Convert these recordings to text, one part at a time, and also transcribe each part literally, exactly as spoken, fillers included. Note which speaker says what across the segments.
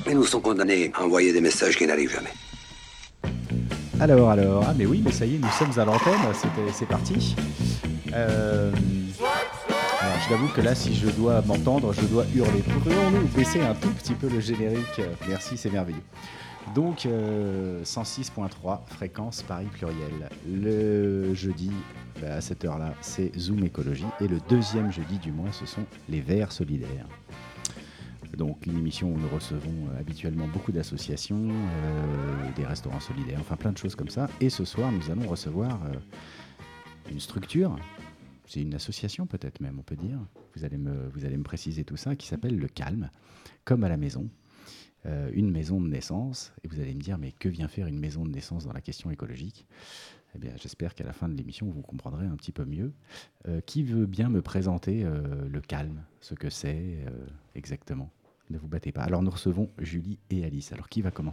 Speaker 1: Et nous sommes condamnés à envoyer des messages qui n'arrivent jamais.
Speaker 2: Alors, alors, ah mais oui, mais ça y est, nous sommes à l'antenne, c'est, c'est parti. Euh, alors, je t'avoue que là, si je dois m'entendre, je dois hurler. Pourrions-nous baisser un tout petit peu le générique ? Merci, c'est merveilleux. Donc, euh, cent six virgule trois, fréquence Paris pluriel. Le jeudi, bah, à cette heure-là, c'est Zoom Écologie. Et le deuxième jeudi du mois, ce sont les Verts solidaires. Donc une émission où nous recevons euh, habituellement beaucoup d'associations, euh, des restaurants solidaires, enfin plein de choses comme ça. Et ce soir, nous allons recevoir euh, une structure, c'est une association peut-être même, on peut dire. Vous allez me, vous allez me préciser tout ça, qui s'appelle Le Calme, comme à la maison. Euh, une maison de naissance. Et vous allez me dire, mais que vient faire une maison de naissance dans la question écologique ? Eh bien, j'espère qu'à la fin de l'émission, vous comprendrez un petit peu mieux. Euh, qui veut bien me présenter euh, Le Calme, ce que c'est euh, exactement ? Ne vous battez pas. Alors, nous recevons Julie et Alice. Alors, qui va commencer ?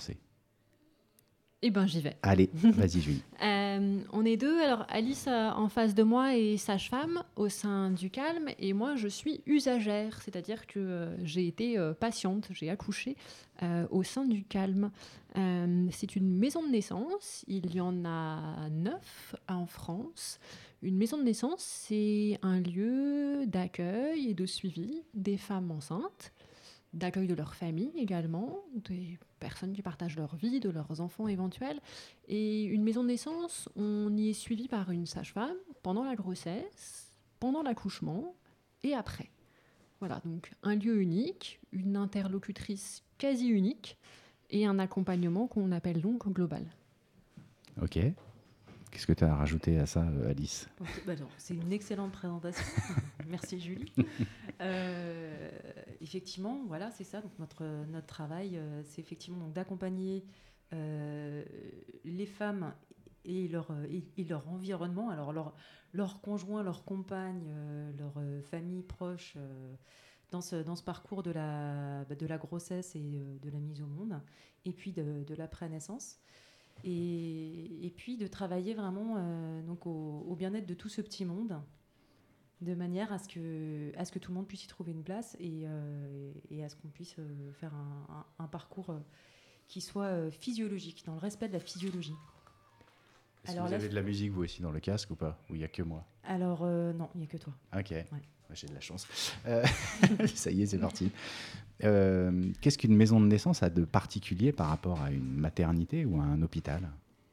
Speaker 3: Eh bien, j'y vais.
Speaker 2: Allez, vas-y, Julie.
Speaker 3: euh, on est deux. Alors, Alice, euh, en face de moi, est sage-femme au sein du Calme. Et moi, je suis usagère. C'est-à-dire que euh, j'ai été euh, patiente. J'ai accouché euh, au sein du Calme. Euh, c'est une maison de naissance. Il y en a neuf en France. Une maison de naissance, c'est un lieu d'accueil et de suivi des femmes enceintes, d'accueil de leur famille également, des personnes qui partagent leur vie, de leurs enfants éventuels. Et une maison de naissance, on y est suivi par une sage-femme pendant la grossesse, pendant l'accouchement et après. Voilà, donc un lieu unique, une interlocutrice quasi unique et un accompagnement qu'on appelle donc global.
Speaker 2: Ok. Qu'est-ce que tu as à rajouter à ça, Alice ?
Speaker 4: Bah non, c'est une excellente présentation. Merci Julie. Euh, effectivement, voilà, c'est ça. Donc notre notre travail, euh, c'est effectivement donc d'accompagner euh, les femmes et leur et, et leur environnement. Alors leur leur conjoint, leur compagne, euh, leur euh, famille proche. Euh, dans ce dans ce parcours de la de la grossesse et euh, de la mise au monde, et puis de, de l'après-naissance. Et, et puis de travailler vraiment euh, donc au, au bien-être de tout ce petit monde, de manière à ce que, à ce que tout le monde puisse y trouver une place et, euh, et à ce qu'on puisse euh, faire un, un, un parcours euh, qui soit euh, physiologique, dans le respect de la physiologie.
Speaker 2: Est-ce Alors, que vous avez f... de la musique, vous aussi, dans le casque ou pas ? Ou il n'y a que moi ?
Speaker 4: Alors, euh, non, il n'y a que toi.
Speaker 2: Ok,
Speaker 4: ouais.
Speaker 2: Bah, j'ai de la chance. Euh, ça y est, c'est parti. Euh, qu'est-ce qu'une maison de naissance a de particulier par rapport à une maternité ou à un hôpital ?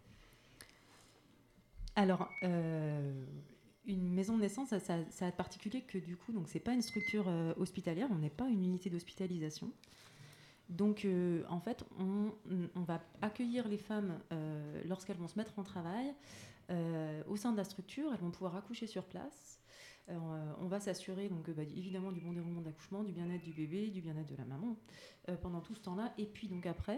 Speaker 4: Alors, euh, une maison de naissance, ça, ça, ça a de particulier que du coup, donc c'est pas une structure euh, hospitalière, on n'est pas une unité d'hospitalisation. Donc, euh, en fait, on, on va accueillir les femmes euh, lorsqu'elles vont se mettre en travail euh, au sein de la structure. Elles vont pouvoir accoucher sur place. Euh, on va s'assurer, donc, bah, évidemment, du bon déroulement de l'accouchement, du bien-être du bébé, du bien-être de la maman euh, pendant tout ce temps-là. Et puis, donc, après,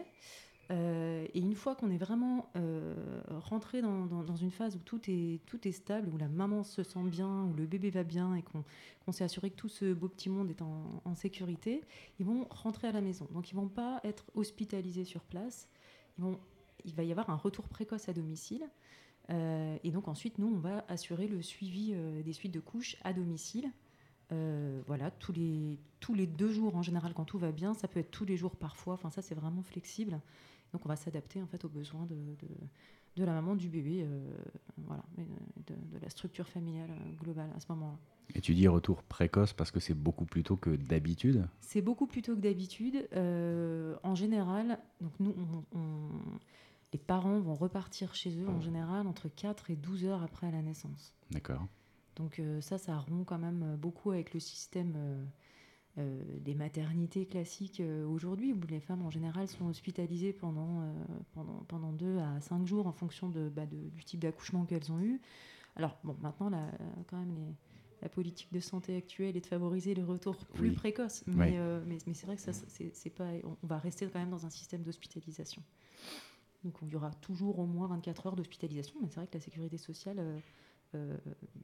Speaker 4: euh, et une fois qu'on est vraiment euh, rentré dans, dans, dans une phase où tout est, tout est stable, où la maman se sent bien, où le bébé va bien et qu'on, qu'on s'est assuré que tout ce beau petit monde est en, en sécurité, ils vont rentrer à la maison. Donc, ils ne vont pas être hospitalisés sur place. Ils vont, il va y avoir un retour précoce à domicile. Euh, et donc ensuite, nous, on va assurer le suivi euh, des suites de couches à domicile. Euh, voilà, tous les, tous les deux jours en général, quand tout va bien. Ça peut être tous les jours parfois. Enfin, ça, c'est vraiment flexible. Donc, on va s'adapter en fait aux besoins de, de, de la maman, du bébé, euh, voilà, de, de la structure familiale euh, globale à ce moment-là.
Speaker 2: Et tu dis retour précoce parce que c'est beaucoup plus tôt que d'habitude ?
Speaker 4: C'est beaucoup plus tôt que d'habitude. Euh, en général, donc nous, on... on les parents vont repartir chez eux en général entre quatre et douze heures après la naissance.
Speaker 2: D'accord.
Speaker 4: Donc euh, ça, ça rompt quand même beaucoup avec le système euh, euh, des maternités classiques euh, aujourd'hui, où les femmes en général sont hospitalisées pendant, euh, pendant, pendant deux à cinq jours en fonction de, bah, de, du type d'accouchement qu'elles ont eu. Alors bon, maintenant, la, quand même, les, la politique de santé actuelle est de favoriser les retours plus
Speaker 2: oui.
Speaker 4: précoces. Mais,
Speaker 2: oui.
Speaker 4: euh, mais, mais c'est vrai que ça, c'est, c'est pas, on va rester quand même dans un système d'hospitalisation. Donc il y aura toujours au moins vingt-quatre heures d'hospitalisation, mais c'est vrai que la sécurité sociale euh, euh,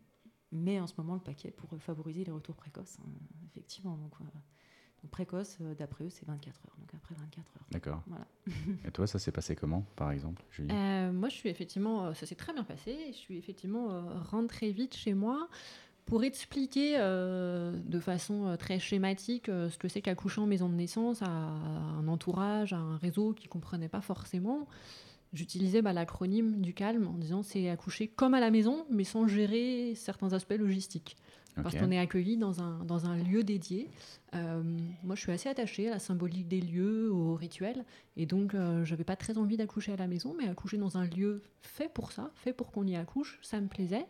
Speaker 4: met en ce moment le paquet pour favoriser les retours précoces, hein, effectivement. Donc, euh, donc précoce, euh, d'après eux, c'est vingt-quatre heures, donc après vingt-quatre heures.
Speaker 2: D'accord.
Speaker 4: Voilà.
Speaker 2: Et toi, ça s'est passé comment, par exemple, Julie ?
Speaker 3: euh, Moi, je suis effectivement, ça s'est très bien passé. Je suis effectivement euh, rentrée vite chez moi. Pour expliquer euh, de façon euh, très schématique euh, ce que c'est qu'accoucher en maison de naissance à, à un entourage, à un réseau qui ne comprenait pas forcément, j'utilisais bah, l'acronyme du calme en disant c'est accoucher comme à la maison, mais sans gérer certains aspects logistiques. Parce
Speaker 2: Ok.
Speaker 3: qu'on est accueilli dans un, dans un lieu dédié. Euh, moi, je suis assez attachée à la symbolique des lieux, aux rituels. Et donc, euh, je n'avais pas très envie d'accoucher à la maison, mais accoucher dans un lieu fait pour ça, fait pour qu'on y accouche, ça me plaisait.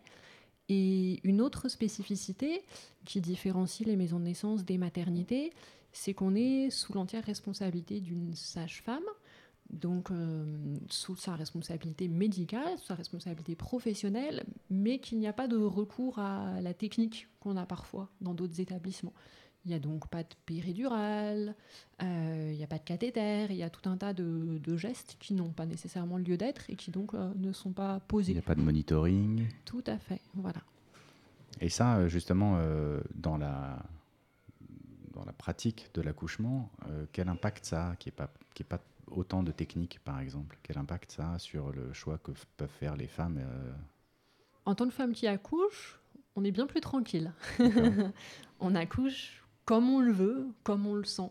Speaker 3: Et une autre spécificité qui différencie les maisons de naissance des maternités, c'est qu'on est sous l'entière responsabilité d'une sage-femme, donc euh, sous sa responsabilité médicale, sous sa responsabilité professionnelle, mais qu'il n'y a pas de recours à la technique qu'on a parfois dans d'autres établissements. Il n'y a donc pas de péridurale, euh, il n'y a pas de cathéter, il y a tout un tas de, de gestes qui n'ont pas nécessairement lieu d'être et qui donc euh, ne sont pas
Speaker 2: Il
Speaker 3: posés.
Speaker 2: n'y a pas de monitoring.
Speaker 3: Tout à fait, voilà.
Speaker 2: Et ça, euh, justement, euh, dans, la, dans la pratique de l'accouchement, euh, quel impact ça a, qui n'est pas, qui est pas autant de technique, par exemple? Quel impact ça a sur le choix que f- peuvent faire les femmes euh,
Speaker 3: En tant que femme qui accouche, on est bien plus tranquille.
Speaker 2: D'accord.
Speaker 3: On accouche comme on le veut, comme on le sent.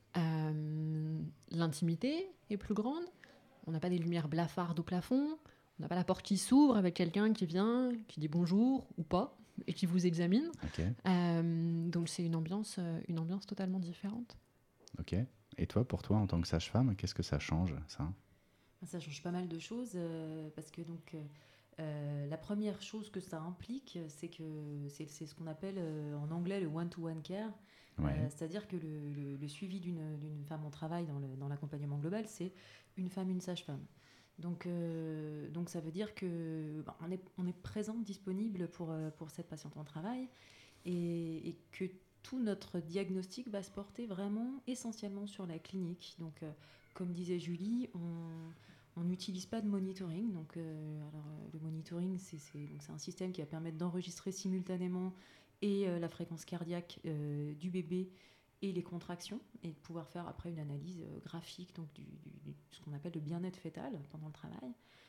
Speaker 3: Euh, L'intimité est plus grande. On n'a pas des lumières blafardes au plafond. On n'a pas la porte qui s'ouvre avec quelqu'un qui vient, qui dit bonjour ou pas, et qui vous examine.
Speaker 2: Ok,
Speaker 3: Euh, donc c'est une ambiance, euh, une ambiance totalement différente.
Speaker 2: ok. Et toi, pour toi, en tant que sage-femme, qu'est-ce que ça change, ça?
Speaker 4: Ça change pas mal de choses euh, parce que donc euh, euh, la première chose que ça implique, c'est que c'est, c'est ce qu'on appelle euh, en anglais le one-to-one care.
Speaker 2: Ouais.
Speaker 4: Euh, c'est-à-dire que le, le- le suivi d'une, d'une femme en travail dans, le- dans l'accompagnement global, c'est une femme, une sage-femme. Donc, euh, donc ça veut dire que bah, on, est, on est présent, disponible pour, euh, pour cette patiente en travail et, et que tout notre diagnostic va se porter vraiment essentiellement sur la clinique. Donc, euh, comme disait Julie, on on n'utilise pas de monitoring. Donc, euh, alors, euh, le monitoring, c'est, c'est, donc c'est un système qui va permettre d'enregistrer simultanément et euh, la fréquence cardiaque euh, du bébé et les contractions, et de pouvoir faire après une analyse euh, graphique donc du, du, du- ce qu'on appelle le bien-être fœtal pendant le travail.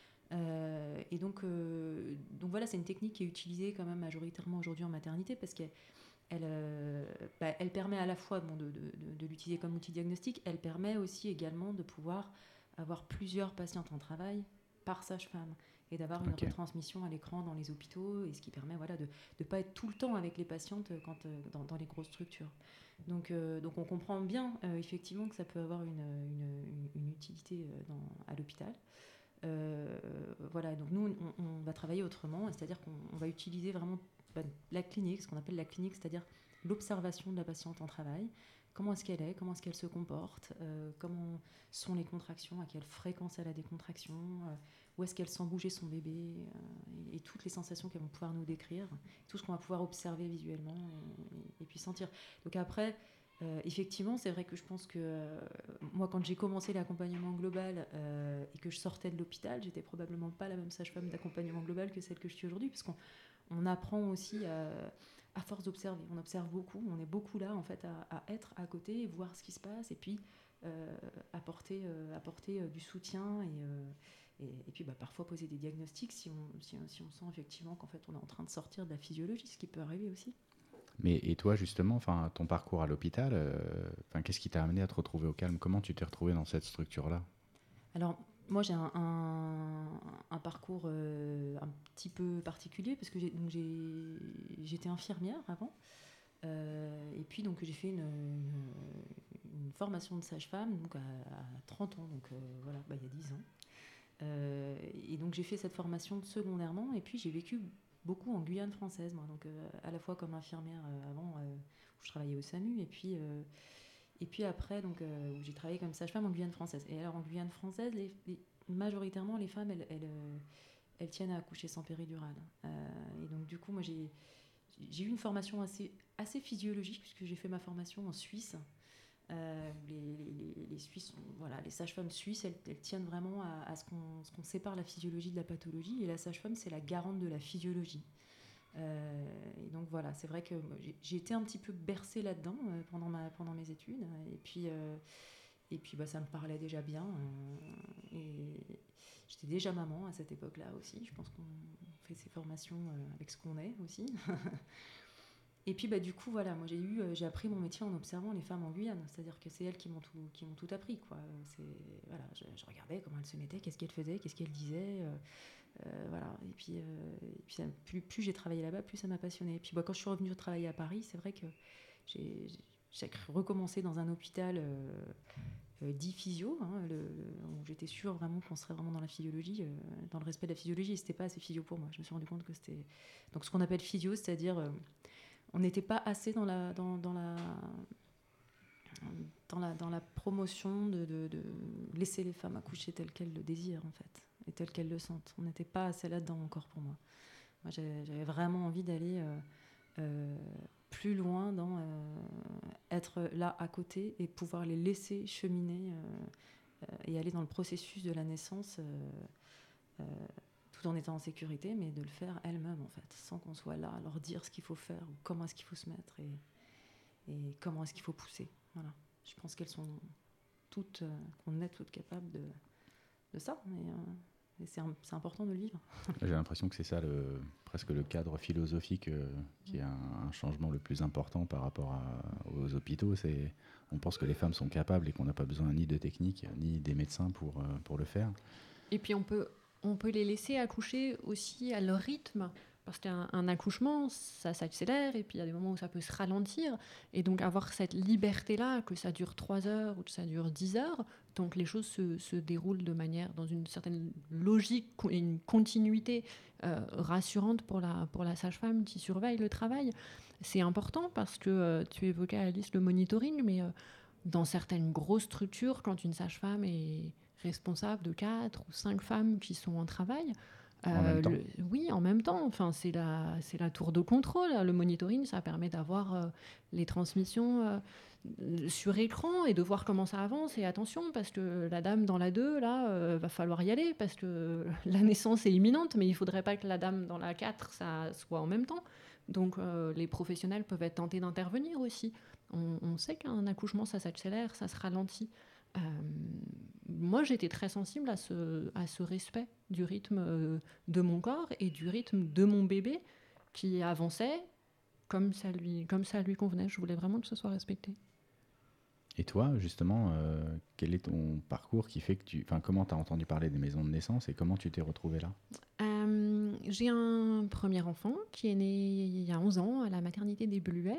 Speaker 4: Euh, et donc, euh, donc voilà, c'est une technique qui est utilisée quand même majoritairement aujourd'hui en maternité parce qu'elle elle, euh, bah, elle permet à la fois bon, de, de, de, de l'utiliser comme outil diagnostique, elle permet aussi également de pouvoir avoir plusieurs patientes en travail par sage-femme et d'avoir une
Speaker 2: Ok.
Speaker 4: retransmission à l'écran dans les hôpitaux, et ce qui permet voilà, de ne pas être tout le temps avec les patientes quand, euh, dans, dans les grosses structures. Donc, euh, donc on comprend bien euh, effectivement que ça peut avoir une, une, une utilité euh, dans, à l'hôpital. Euh, voilà, donc nous on, on va travailler autrement, c'est-à-dire qu'on on va utiliser vraiment bah, la clinique, ce qu'on appelle la clinique, c'est-à-dire l'observation de la patiente en travail. Comment est-ce qu'elle est, comment est-ce qu'elle se comporte, euh, comment sont les contractions, à quelle fréquence elle a des contractions, euh, où est-ce qu'elle sent bouger son bébé, euh, et, et toutes les sensations qu'elles vont pouvoir nous décrire, tout ce qu'on va pouvoir observer visuellement et, et- et puis sentir. Donc après, euh, effectivement, c'est vrai que je pense que euh, moi, quand j'ai commencé l'accompagnement global euh, et que je sortais de l'hôpital, j'étais probablement pas la même sage-femme d'accompagnement global que celle que je suis aujourd'hui, parce qu'on on apprend aussi à, à force d'observer. On observe beaucoup, on est beaucoup là en fait à, à être à côté et voir ce qui se passe, et puis euh, apporter, euh, apporter euh, du soutien et, euh, et, et puis bah, parfois poser des diagnostics si on, si, on- si on sent effectivement qu'en fait on est en train de sortir de la physiologie, ce qui peut arriver aussi.
Speaker 2: Mais et toi, justement, enfin, ton parcours à l'hôpital, euh, enfin, qu'est-ce qui t'a amené à te retrouver au calme? Comment tu t'es retrouvé dans cette structure-là?
Speaker 4: Alors, moi, j'ai un, un- un parcours euh, un petit peu particulier parce que j'ai, donc j'ai- j'étais infirmière avant. Euh, et puis, donc, j'ai fait une, une- une formation de sage-femme donc à, à trente ans, donc euh, voilà, bah, il y a dix ans. Euh, et donc, j'ai fait cette formation secondairement. Et puis, j'ai vécu beaucoup en Guyane française, moi, donc euh, à la fois comme infirmière euh, avant, euh, où je travaillais au SAMU, et puis. euh, et puis après, donc, euh, où j'ai travaillé comme sage-femme en Guyane française. Et alors en Guyane française, les, les- majoritairement, les femmes, elles, elles, euh, elles tiennent à accoucher sans péridurale. Euh, et donc du coup, moi, j'ai, j'ai eu une formation assez, assez physiologique, puisque j'ai fait ma formation en Suisse. Euh, où les, les, les- les Suisses, sont- voilà, les sages-femmes suisses, elles, elles tiennent vraiment à, à ce, qu'on, ce qu'on sépare la physiologie de la pathologie. Et la sage-femme, c'est la garante de la physiologie. Euh, et donc voilà, c'est vrai que j'ai, j'ai été un petit peu bercée là-dedans euh, pendant, ma, pendant mes études. Et puis, euh, et puis bah, ça me parlait déjà bien. Euh, et j'étais déjà maman à cette époque-là aussi. Je pense qu'on fait ces formations euh, avec ce qu'on est aussi. Et puis bah, du coup, voilà, moi j'ai eu, euh, j'ai appris mon métier en observant les femmes en Guyane, c'est-à-dire que c'est elles qui m'ont tout, qui m'ont tout appris, quoi. C'est, voilà, je, je regardais comment elles se mettaient, qu'est-ce qu'elles faisaient, qu'est-ce qu'elles disaient, euh, euh, voilà. Et puis, euh, et puis ça- plus, plus j'ai travaillé là-bas, plus ça m'a passionnée. Et puis bah, quand je suis revenue travailler à Paris, c'est vrai que j'ai, j'ai recommencé dans un hôpital euh, euh, dit physio, hein, le, le- où j'étais sûre vraiment qu'on serait vraiment dans la physiologie, euh, dans le respect de la physiologie, et c'était pas assez physio pour moi. Je me suis rendu compte que c'était donc ce qu'on appelle physio, c'est-à-dire euh, on n'était pas assez dans la, dans, dans la, dans la, dans la promotion de, de, de laisser les femmes accoucher telles qu'elles le désirent, en fait, et telles qu'elles le sentent. On n'était pas assez là-dedans encore pour moi. Moi, j'avais, j'avais vraiment envie d'aller euh, euh, plus loin dans euh, être là à côté et pouvoir les laisser cheminer euh, euh, et aller dans le processus de la naissance euh, euh, tout en étant en sécurité, mais de le faire elles-mêmes, en fait, sans qu'on soit là à leur dire ce qu'il faut faire ou comment est-ce qu'il faut se mettre et, et comment est-ce qu'il faut pousser. Voilà. Je pense qu'elles sont toutes, euh, qu'on est toutes capables de, de ça, et, euh, et c'est, un, c'est important de le vivre.
Speaker 2: J'ai l'impression que c'est ça le, presque le cadre philosophique euh, qui est un, un changement le plus important par rapport à, aux hôpitaux. C'est, on pense que les femmes sont capables et qu'on n'a pas besoin ni de technique ni des médecins pour, euh, pour le faire.
Speaker 3: Et puis on peut, on peut les laisser accoucher aussi à leur rythme. Parce qu'un un accouchement, ça s'accélère, et puis il y a des moments où ça peut se ralentir. Et donc avoir cette liberté-là, que ça dure trois heures ou que ça dure dix heures, donc les choses se, se déroulent de manière, dans une certaine logique, une continuité euh, rassurante pour la, pour la sage-femme qui surveille le travail. C'est important parce que euh, tu évoquais, Alice, le monitoring, mais euh, dans certaines grosses structures, quand une sage-femme est responsable de quatre ou cinq femmes qui sont en travail,
Speaker 2: En même
Speaker 3: euh,
Speaker 2: temps.
Speaker 3: le- oui, en même temps. Enfin, c'est la, c'est la tour de contrôle. Le monitoring, ça permet d'avoir euh, les transmissions euh, sur écran et de voir comment ça avance. Et attention, parce que la dame dans la deux, là, euh, va falloir y aller parce que la naissance est imminente, mais il faudrait pas que la dame dans la quatre, ça soit en même temps. Donc, euh, les professionnels peuvent être tentés d'intervenir aussi. On, on sait qu'un accouchement, ça s'accélère, ça se ralentit. Euh, moi, j'étais très sensible à ce, à ce respect du rythme euh, de mon corps et du rythme de mon bébé qui avançait comme ça lui, comme ça lui convenait. Je voulais vraiment que ce soit respecté.
Speaker 2: Et toi, justement, euh, quel est ton parcours qui fait que tu... Enfin, comment tu as entendu parler des maisons de naissance et comment tu t'es retrouvée là ?
Speaker 3: Euh, j'ai un premier enfant qui est né il y a onze ans à la maternité des Bluets.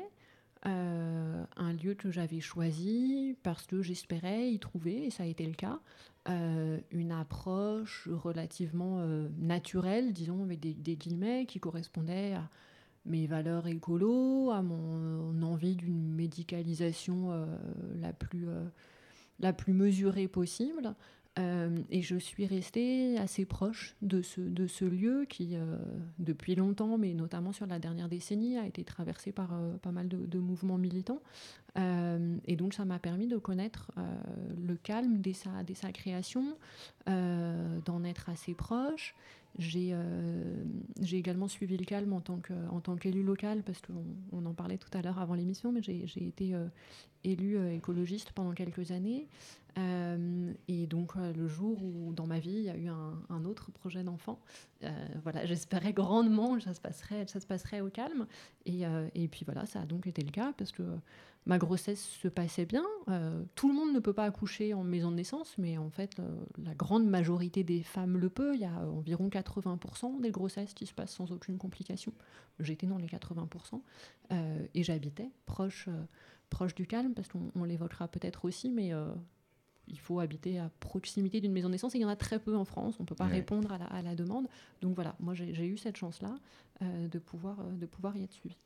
Speaker 3: Euh, un lieu que j'avais choisi parce que j'espérais y trouver, et ça a été le cas, euh, une approche relativement euh, naturelle, disons avec des, des guillemets, qui correspondait à mes valeurs écolo, à mon envie d'une médicalisation euh, la plus, euh, la plus mesurée possible. Euh, et je suis restée assez proche de ce, de ce lieu qui, euh, depuis longtemps, mais notamment sur la dernière décennie, a été traversé par euh, pas mal de, de mouvements militants. Euh, et donc, ça m'a permis de connaître euh, le calme dès sa, dès sa création, euh, d'en être assez proche. J'ai, euh, j'ai également suivi le calme en tant, que, en tant qu'élu local, parce qu'on on en parlait tout à l'heure avant l'émission, mais j'ai, j'ai été euh, élue euh, écologiste pendant quelques années. Euh, et donc, euh, le jour où, dans ma vie, il y a eu un, un autre projet d'enfant, euh, voilà, j'espérais grandement que ça se passerait, ça se passerait au calme. Et, euh, et puis voilà, ça a donc été le cas, parce que ma grossesse se passait bien. Euh, tout le monde ne peut pas accoucher en maison de naissance, mais en fait, euh, la grande majorité des femmes le peut. Il y a environ quatre-vingts pour cent des grossesses qui se passent sans aucune complication. J'étais dans les quatre-vingts pour cent. Euh, et j'habitais proche, euh, proche du calme, parce qu'on on l'évoquera peut-être aussi, mais... Euh, il faut habiter à proximité d'une maison de naissance, et il y en a très peu en France, on ne peut pas
Speaker 2: Ouais.
Speaker 3: répondre à la, à la demande. Donc voilà, moi j'ai, j'ai eu cette chance-là euh, de, pouvoir, euh, de pouvoir y être suivie.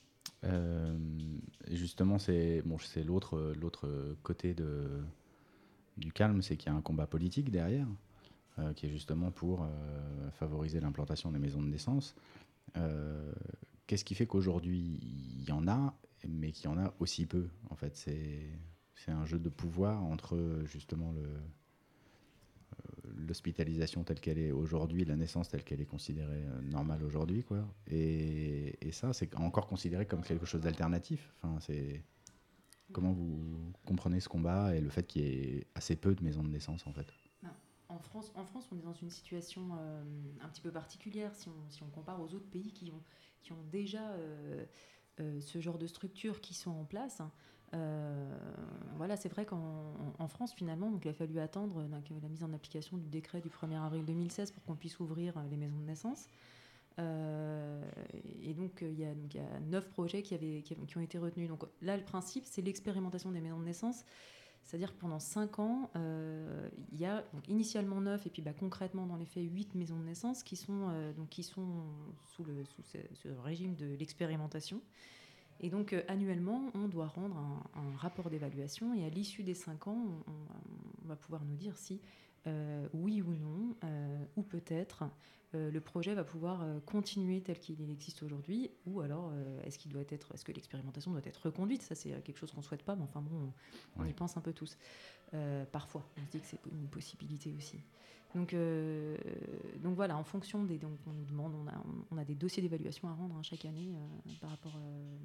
Speaker 2: Euh, justement, c'est, bon, c'est l'autre, l'autre côté de, du calme, c'est qu'il y a un combat politique derrière, euh, qui est justement pour euh, favoriser l'implantation des maisons de naissance. Euh, qu'est-ce qui fait qu'aujourd'hui, il y en a, mais qu'il y en a aussi peu ? En fait, c'est... C'est un jeu de pouvoir entre justement le, euh, l'hospitalisation telle qu'elle est aujourd'hui, la naissance telle qu'elle est considérée euh, normale aujourd'hui, quoi. Et, et ça, c'est encore considéré comme quelque chose d'alternatif. Enfin, c'est... Comment vous comprenez ce combat et le fait qu'il y ait assez peu de maisons de naissance, en fait ?
Speaker 4: En France, en France, on est dans une situation euh, un petit peu particulière si on, si on compare aux autres pays qui ont, qui ont déjà... Euh, euh, ce genre de structures qui sont en place. Euh, voilà, c'est vrai qu'en en France, finalement, donc, il a fallu attendre donc, la mise en application du décret du premier avril deux mille seize pour qu'on puisse ouvrir les maisons de naissance. Euh, et donc, il y, a, donc, il y a neuf projets qui, avaient, qui, qui ont été retenus. Donc là, le principe, c'est l'expérimentation des maisons de naissance. C'est-à-dire que pendant cinq ans, euh, il y a donc, initialement neuf et puis bah, concrètement, dans les faits, huit maisons de naissance qui sont, euh, donc, qui sont sous, le, sous ce, ce régime de l'expérimentation. Et donc, euh, annuellement, on doit rendre un, un rapport d'évaluation et à l'issue des cinq ans, on, on va pouvoir nous dire si, euh, oui ou non, euh, ou peut-être, euh, le projet va pouvoir euh, continuer tel qu'il existe aujourd'hui, ou alors euh, est-ce qu'il doit être, est-ce que l'expérimentation doit être reconduite. Ça, c'est quelque chose qu'on ne souhaite pas, mais enfin bon, on, on
Speaker 2: Oui.
Speaker 4: y pense un peu tous. Euh, parfois, on se dit que c'est une possibilité aussi. Donc, euh, donc voilà, en fonction des, donc on nous demande, on a, on a des dossiers d'évaluation à rendre hein, chaque année euh, par rapport euh,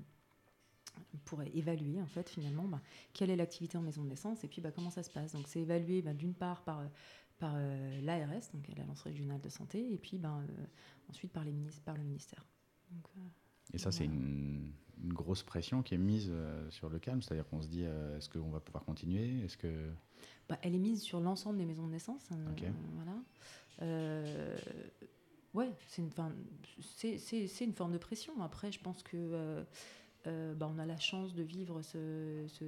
Speaker 4: pour évaluer en fait finalement bah, quelle est l'activité en maison de naissance et puis bah, comment ça se passe. Donc c'est évalué bah, d'une part par, par euh, l'A R S, donc l'Agence régionale de santé, et puis bah, euh, ensuite par, les ministères, par le ministère. Donc, euh,
Speaker 2: et ça, voilà. C'est une, une grosse pression qui est mise euh, sur le calme, c'est-à-dire qu'on se dit euh, est-ce qu'on va pouvoir continuer, est-ce que...
Speaker 4: bah, elle est mise sur l'ensemble des maisons de naissance. Euh,
Speaker 2: okay.
Speaker 4: Voilà. Euh, ouais, c'est une, c'est, c'est, c'est une forme de pression. Après, je pense que euh, Euh, bah, on a la chance de vivre ce, ce,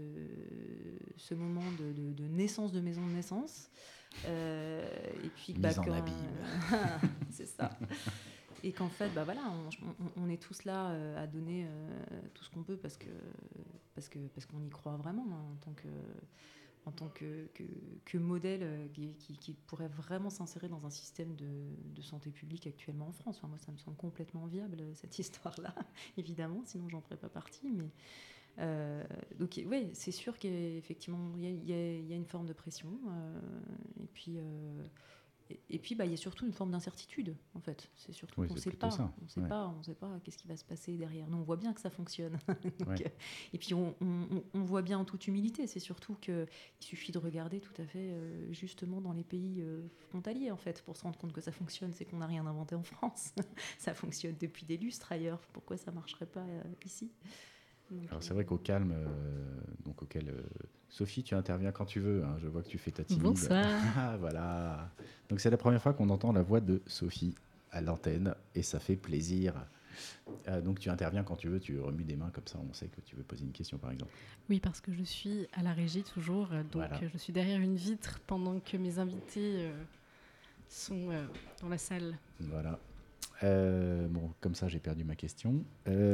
Speaker 4: ce moment de, de, de naissance de maison de naissance. Euh, et puis,
Speaker 2: mise
Speaker 4: bah,
Speaker 2: en
Speaker 4: quand,
Speaker 2: abîme.
Speaker 4: c'est ça. Et qu'en fait, bah, voilà, on, on, on est tous là euh, à donner euh, tout ce qu'on peut parce, que, parce, que, parce qu'on y croit vraiment hein, en tant que, en tant que, que, que modèle euh, qui, qui, qui pourrait vraiment s'insérer dans un système de, de santé publique actuellement en France. Enfin, moi, ça me semble complètement viable, cette histoire-là, évidemment, sinon j'en ferais pas partie. Mais, euh, donc, oui, c'est sûr qu'effectivement, il y, y, y a une forme de pression. Euh, et puis... Euh, Et, et puis, bah, il y a surtout une forme d'incertitude, en fait. C'est surtout
Speaker 2: oui,
Speaker 4: qu'on ne sait pas.
Speaker 2: Ça.
Speaker 4: On sait
Speaker 2: ouais.
Speaker 4: pas, on sait pas qu'est-ce qui va se passer derrière. Nous, on voit bien que ça fonctionne. Donc,
Speaker 2: ouais.
Speaker 4: euh, et puis, on, on, on voit bien en toute humilité. C'est surtout qu'il suffit de regarder tout à fait euh, justement dans les pays euh, frontaliers, en fait, pour se rendre compte que ça fonctionne. C'est qu'on n'a rien inventé en France. Ça fonctionne depuis des lustres ailleurs. Pourquoi ça ne marcherait pas euh, ici ?
Speaker 2: Donc, Alors, c'est vrai qu'au calme, euh, donc auquel euh, Sophie, tu interviens quand tu veux. Hein, je vois que tu fais ta timide.
Speaker 5: Bonsoir.
Speaker 2: Ah, voilà. Donc c'est la première fois qu'on entend la voix de Sophie à l'antenne et ça fait plaisir. Euh, donc tu interviens quand tu veux, tu remues des mains comme ça, on sait que tu veux poser une question par exemple.
Speaker 5: Oui, parce que je suis à la régie toujours, donc voilà. Je suis derrière une vitre pendant que mes invités euh, sont euh, dans la salle.
Speaker 2: Voilà. Euh, bon, comme ça, j'ai perdu ma question.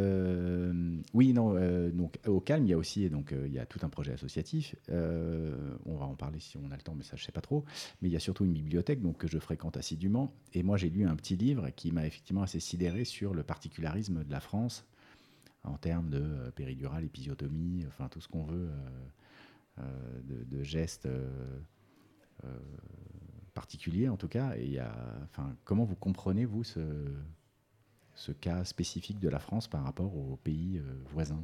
Speaker 2: Euh, oui, non. Euh, donc, au calme, il y a aussi, donc, euh, il y a tout un projet associatif. Euh, on va en parler si on a le temps, mais ça, je sais pas trop. Mais il y a surtout une bibliothèque, donc que je fréquente assidûment. Et moi, j'ai lu un petit livre qui m'a effectivement assez sidéré sur le particularisme de la France en termes de euh, péridurale, épisiotomie, enfin tout ce qu'on veut, euh, euh, de, de gestes. Euh, euh, particulier en tout cas, et il y a, enfin, comment vous comprenez vous ce, ce cas spécifique de la France par rapport aux pays euh, voisins?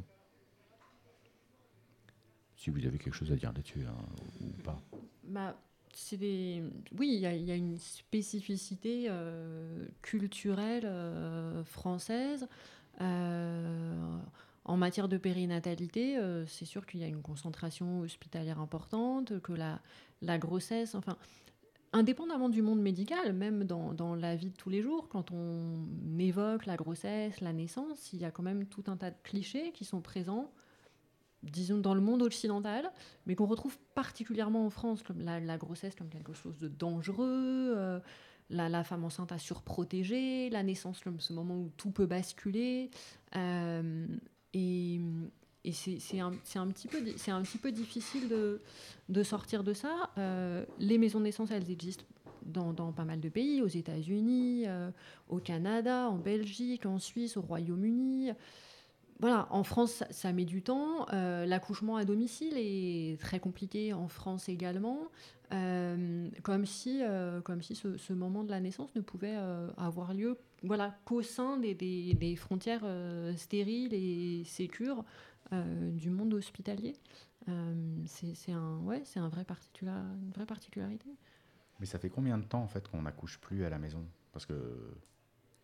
Speaker 2: Si vous avez quelque chose à dire là-dessus hein, ou pas.
Speaker 3: Bah, c'est des... Oui, il y, y a une spécificité euh, culturelle euh, française. Euh, en matière de périnatalité, euh, c'est sûr qu'il y a une concentration hospitalière importante, que la, la grossesse, enfin... Indépendamment du monde médical, même dans, dans la vie de tous les jours, quand on évoque la grossesse, la naissance, il y a quand même tout un tas de clichés qui sont présents, disons, dans le monde occidental, mais qu'on retrouve particulièrement en France, comme la, la grossesse comme quelque chose de dangereux, euh, la, la femme enceinte à surprotéger, la naissance comme ce moment où tout peut basculer. Euh, et... Et c'est, c'est, un, c'est, un petit peu, c'est un petit peu difficile de, de sortir de ça. Euh, les maisons de naissance, elles existent dans, dans pas mal de pays, aux États-Unis, euh, au Canada, en Belgique, en Suisse, au Royaume-Uni. Voilà, en France, ça, ça met du temps. Euh, l'accouchement à domicile est très compliqué en France également. Euh, comme si, euh, comme si ce, ce moment de la naissance ne pouvait euh, avoir lieu voilà, qu'au sein des, des, des frontières euh, stériles et sécures Euh, du monde hospitalier. Euh, c'est, c'est, un, ouais, c'est un vrai particula- une vraie particularité.
Speaker 2: Mais ça fait combien de temps en fait qu'on n'accouche plus à la maison? Parce que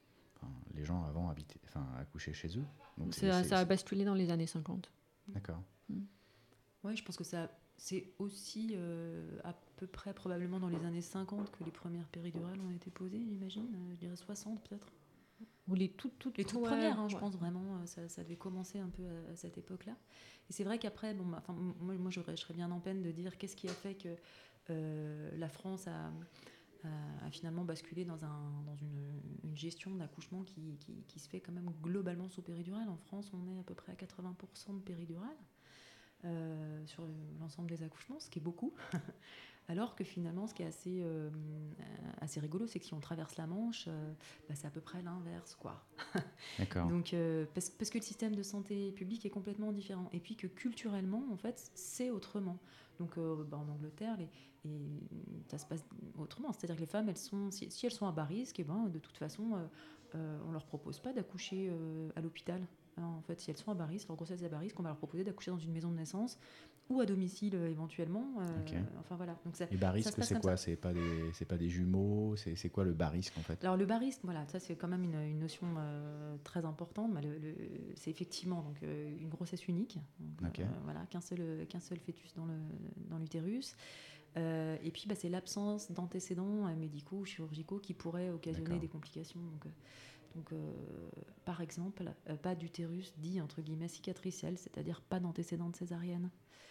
Speaker 2: enfin, les gens avant habitaient, enfin, accouchaient chez eux. Donc
Speaker 3: c'est,
Speaker 2: c'est, c'est,
Speaker 3: ça a
Speaker 2: c'est...
Speaker 3: basculé dans les années cinquante.
Speaker 2: D'accord.
Speaker 3: Mm.
Speaker 4: Oui, je pense que ça, c'est aussi euh, à peu près probablement dans les années cinquante que les premières péridurales ont été posées, j'imagine. Euh, je dirais soixante peut-être.
Speaker 3: Ou les toutes, toutes,
Speaker 4: Les toutes
Speaker 3: ouais,
Speaker 4: premières, hein, je
Speaker 3: ouais.
Speaker 4: pense vraiment, euh, ça, ça devait commencer un peu à, à cette époque-là. Et c'est vrai qu'après, bon, bah, moi, moi j'aurais, je serais bien en peine de dire qu'est-ce qui a fait que euh, la France a, a, a finalement basculé dans, un, dans une, une gestion d'accouchement qui, qui, qui se fait quand même globalement sous péridurale. En France, on est à peu près à quatre-vingts pour cent de péridurale euh, sur l'ensemble des accouchements, ce qui est beaucoup. Alors que finalement, ce qui est assez, euh, assez rigolo, c'est que si on traverse la Manche, euh, bah, c'est à peu près l'inverse, quoi.
Speaker 2: D'accord.
Speaker 4: Donc, euh, parce, parce que le système de santé publique est complètement différent. Et puis que culturellement, en fait, c'est autrement. Donc, euh, bah, en Angleterre, les, et, ça se passe autrement. C'est-à-dire que les femmes, elles sont, si, si elles sont à bas risque, eh ben, de toute façon, euh, euh, on ne leur propose pas d'accoucher euh, à l'hôpital. Alors, en fait, si elles sont à bas risque, leur grossesse est à bas risque, on va leur proposer d'accoucher dans une maison de naissance ou à domicile euh, éventuellement. Euh,
Speaker 2: Okay.
Speaker 4: Enfin voilà. Donc ça,
Speaker 2: Et bas
Speaker 4: ça
Speaker 2: risque,
Speaker 4: se passe
Speaker 2: c'est
Speaker 4: comme
Speaker 2: quoi?
Speaker 4: ça.
Speaker 2: C'est pas des, c'est pas des jumeaux. C'est, c'est quoi le bas risque en fait?
Speaker 4: Alors le bas risque, voilà, ça c'est quand même une, une notion euh, très importante. Le, le, c'est effectivement donc euh, une grossesse unique. Donc,
Speaker 2: Okay.
Speaker 4: euh, voilà, qu'un seul, qu'un seul fœtus dans le dans l'utérus. Euh, et puis bah, c'est l'absence d'antécédents euh, médicaux ou chirurgicaux qui pourraient occasionner
Speaker 2: D'accord.
Speaker 4: des complications. Donc, euh, donc euh, par exemple, euh, pas d'utérus dit entre guillemets cicatriciel, c'est-à-dire pas d'antécédents de césarienne.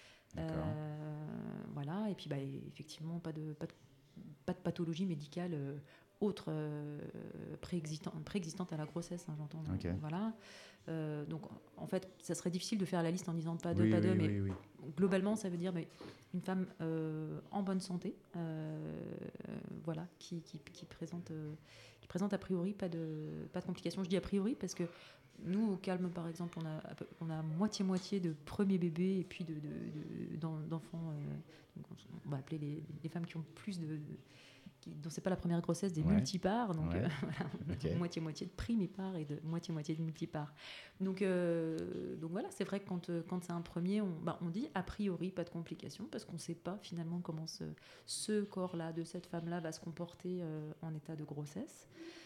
Speaker 4: Euh, voilà, et puis bah, effectivement, pas de, pas de, pas de pathologie médicale euh, autre euh, préexistante, préexistante à la grossesse, hein, j'entends.
Speaker 2: Okay.
Speaker 4: Voilà. Euh, donc en fait, ça serait difficile de faire la liste en disant pas de,
Speaker 2: Oui,
Speaker 4: pas
Speaker 2: oui,
Speaker 4: de,
Speaker 2: oui,
Speaker 4: mais
Speaker 2: oui.
Speaker 4: globalement, ça veut dire mais, une femme euh, en bonne santé, euh, voilà, qui, qui, qui présente, euh, qui présente a priori pas de, pas de complications. Je dis a priori parce que nous, au Calme, par exemple, on a, on a moitié-moitié de premiers bébés et puis de, de, de, d'enfants. Euh, donc on va appeler les, les femmes qui ont plus de... Qui, dont c'est pas la première grossesse, des
Speaker 2: Ouais.
Speaker 4: multipares. Donc,
Speaker 2: Ouais.
Speaker 4: euh, voilà,
Speaker 2: Okay.
Speaker 4: moitié-moitié de primipares et de moitié-moitié de multipares. Donc, euh, donc voilà, c'est vrai que quand, quand c'est un premier, on, bah, on dit a priori pas de complications parce qu'on ne sait pas finalement comment ce, ce corps-là, de cette femme-là, va se comporter euh, en état de grossesse.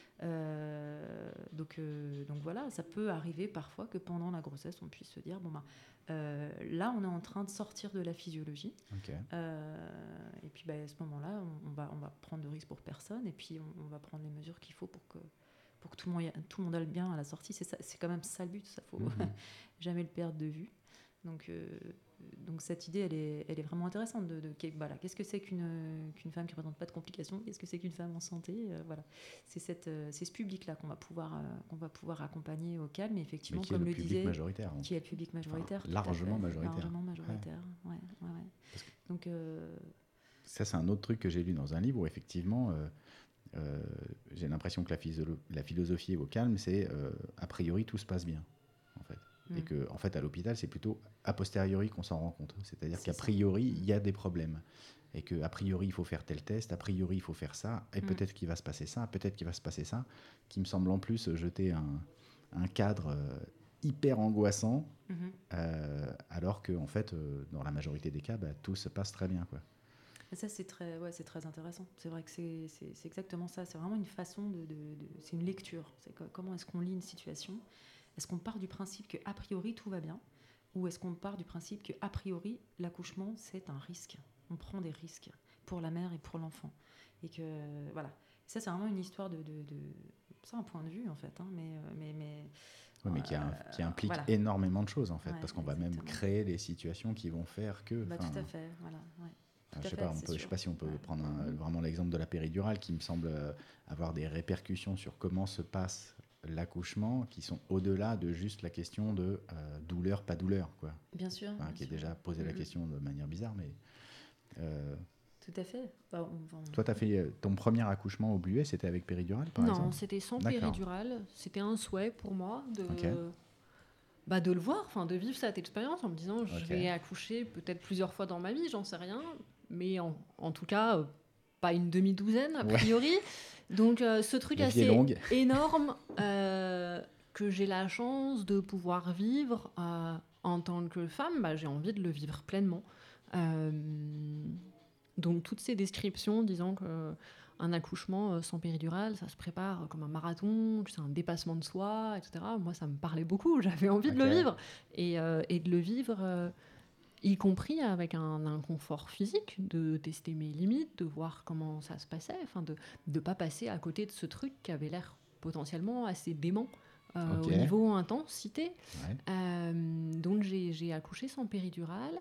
Speaker 4: Euh, donc, euh, donc voilà, ça peut arriver parfois que pendant la grossesse, on puisse se dire bon ben euh, là, on est en train de sortir de la physiologie.
Speaker 2: Okay.
Speaker 4: Euh, et puis ben, à ce moment-là, on, on va on va prendre de risque pour personne et puis on, on va prendre les mesures qu'il faut pour que pour que tout le monde tout le monde aille bien à la sortie. C'est ça, c'est quand même ça le but. Ça faut
Speaker 2: Mm-hmm.
Speaker 4: jamais le perdre de vue. Donc euh, donc cette idée, elle est, elle est vraiment intéressante. De, de, voilà, qu'est-ce que c'est qu'une, qu'une femme qui ne présente pas de complications? Qu'est-ce que c'est qu'une femme en santé? euh, Voilà, c'est, cette, euh, c'est ce public-là qu'on va pouvoir, euh, qu'on va pouvoir accompagner au calme. Et effectivement,
Speaker 2: Mais qui est
Speaker 4: comme
Speaker 2: le
Speaker 4: le
Speaker 2: public
Speaker 4: disait,
Speaker 2: majoritaire. Donc.
Speaker 4: qui est le public majoritaire,
Speaker 2: Enfin, largement majoritaire.
Speaker 4: largement majoritaire. Ouais. Ouais, ouais, ouais.
Speaker 2: Parce que
Speaker 4: Donc euh...
Speaker 2: ça, c'est un autre truc que j'ai lu dans un livre où effectivement, euh, euh, j'ai l'impression que la, physio- la philosophie au calme, c'est euh, a priori tout se passe bien, en fait. Et que, en fait, à l'hôpital, c'est plutôt a posteriori qu'on s'en rend compte. C'est-à-dire c'est qu'à priori, il y a des problèmes. Et qu'a priori, il faut faire tel test, a priori, il faut faire ça, et mm. peut-être qu'il va se passer ça, peut-être qu'il va se passer ça, qui me semble en plus jeter un, un cadre euh, hyper angoissant, mm-hmm. euh, alors que, en fait, euh, dans la majorité des cas, bah, tout se passe très bien, quoi.
Speaker 4: Et ça, c'est très, ouais, c'est très intéressant. C'est vrai que c'est, c'est, c'est exactement ça. C'est vraiment une façon de... de, de c'est une lecture. C'est que, comment est-ce qu'on lit une situation ? Est-ce qu'on part du principe qu'a priori tout va bien, ou est-ce qu'on part du principe qu'a priori l'accouchement c'est un risque? On prend des risques pour la mère et pour l'enfant. Et que voilà, ça c'est vraiment une histoire de, de, de... c'est un point de vue en fait, hein, mais mais mais.
Speaker 2: Oui, mais qui, a, qui implique voilà. énormément de choses en fait, ouais, parce qu'on exactement. va même créer des situations qui vont faire que.
Speaker 4: Bah, tout à fait, voilà. Ouais.
Speaker 2: Je ne sais, sais pas si on peut ouais. prendre un, vraiment l'exemple de la péridurale qui me semble avoir des répercussions sur comment se passe l'accouchement qui sont au-delà de juste la question de euh, douleur, pas douleur, quoi.
Speaker 4: Bien sûr.
Speaker 2: Enfin,
Speaker 4: bien
Speaker 2: qui est
Speaker 4: sûr.
Speaker 2: déjà posé mmh. la question de manière bizarre, mais... Euh...
Speaker 4: Tout à fait. Bah, on, on...
Speaker 2: Toi, tu as fait ton premier accouchement au Bluet, c'était avec péridurale, par
Speaker 3: non,
Speaker 2: exemple?
Speaker 3: Non, c'était sans
Speaker 2: D'accord.
Speaker 3: péridurale. C'était un souhait pour moi de...
Speaker 2: Okay.
Speaker 3: Bah, de le voir, enfin de vivre cette expérience en me disant je
Speaker 2: okay.
Speaker 3: vais accoucher peut-être plusieurs fois dans ma vie, j'en sais rien, mais en, en tout cas, euh, pas une demi-douzaine, a priori. Ouais. Donc, euh, ce truc
Speaker 2: la
Speaker 3: assez énorme euh, que j'ai la chance de pouvoir vivre euh, en tant que femme, bah, j'ai envie de le vivre pleinement. Euh, donc, toutes ces descriptions disant que un accouchement sans péridurale, ça se prépare comme un marathon, c'est un dépassement de soi, et cetera. Moi, ça me parlait beaucoup, j'avais envie okay. de le vivre. Et, euh, et de le vivre, euh, y compris avec un inconfort physique, de tester mes limites, de voir comment ça se passait, enfin de ne pas passer à côté de ce truc qui avait l'air potentiellement assez dément. Euh, okay. Au niveau intensité. Ouais. Euh, donc j'ai, j'ai accouché sans péridurale.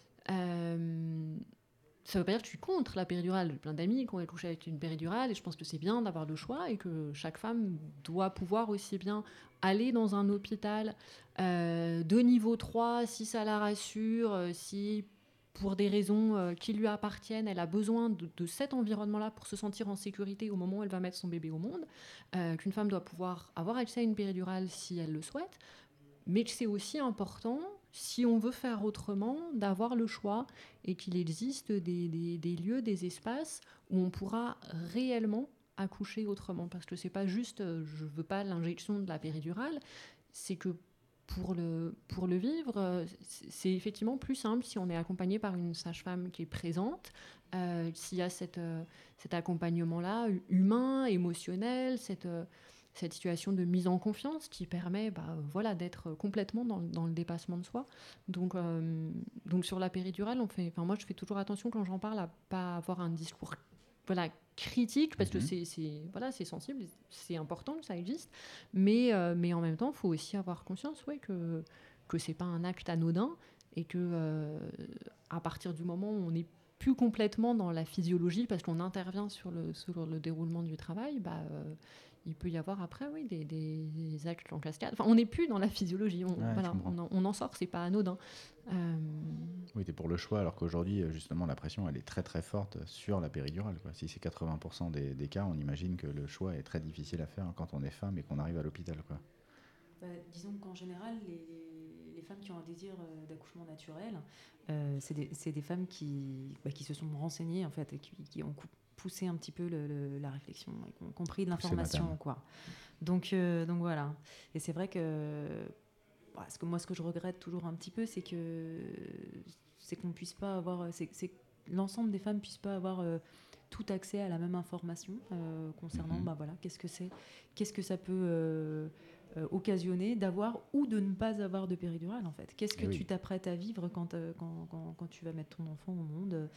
Speaker 3: Euh, ça ne veut pas dire que je suis contre la péridurale. J'ai plein d'amis qui ont accouché avec une péridurale et je pense que c'est bien d'avoir le choix et que chaque femme doit pouvoir aussi bien aller dans un hôpital euh, de niveau trois si ça la rassure, euh, si pour des raisons euh, qui lui appartiennent, elle a besoin de, de cet environnement-là pour se sentir en sécurité au moment où elle va mettre son bébé au monde, euh, qu'une femme doit pouvoir avoir accès à une péridurale si elle le souhaite, mais que c'est aussi important, si on veut faire autrement, d'avoir le choix et qu'il existe des, des, des lieux, des espaces où on pourra réellement accoucher autrement. Parce que c'est pas juste, euh, je veux pas l'injection de la péridurale, c'est que Pour le, pour le vivre, c'est effectivement plus simple si on est accompagné par une sage-femme qui est présente, euh, s'il y a cette, euh, cet accompagnement-là humain, émotionnel, cette, euh, cette situation de mise en confiance qui permet bah, voilà, d'être complètement dans, dans le dépassement de soi. Donc, euh, donc sur la péridurale, on fait, moi je fais toujours attention quand j'en parle à ne pas avoir un discours voilà, critique, parce mmh. que c'est, c'est, voilà, c'est sensible, c'est important que ça existe, mais, euh, mais en même temps, il faut aussi avoir conscience ouais, que, que ce n'est pas un acte anodin et que euh, à partir du moment où on n'est plus complètement dans la physiologie, parce qu'on intervient sur le, sur le déroulement du travail, bah, euh, il peut y avoir après oui, des, des actes en cascade. Enfin, on n'est plus dans la physiologie, on,
Speaker 2: ouais,
Speaker 3: voilà, on, en, on en sort, c'est pas anodin. Euh...
Speaker 2: Oui, tu es pour le choix, alors qu'aujourd'hui, justement, la pression, elle est très très forte sur la péridurale, quoi. Si c'est quatre-vingts pour cent des, des cas, on imagine que le choix est très difficile à faire quand on est femme et qu'on arrive à l'hôpital, quoi.
Speaker 4: Bah, disons qu'en général, les, les femmes qui ont un désir d'accouchement naturel, euh, c'est, des, c'est des femmes qui, bah, qui se sont renseignées, en fait, et qui, qui ont poussé un petit peu le, le, la réflexion, et qui ont compris de l'information, quoi. Donc, euh, donc voilà. Et c'est vrai que... Parce que moi, ce que je regrette toujours un petit peu, c'est que c'est qu'on puisse pas avoir, c'est, c'est que l'ensemble des femmes puissent pas avoir euh, tout accès à la même information euh, concernant, mmh. bah voilà, qu'est-ce que c'est, qu'est-ce que ça peut euh, euh, occasionner d'avoir ou de ne pas avoir de péridurale en fait. Qu'est-ce que oui. tu t'apprêtes à vivre quand, euh, quand, quand, quand tu vas mettre ton enfant au monde.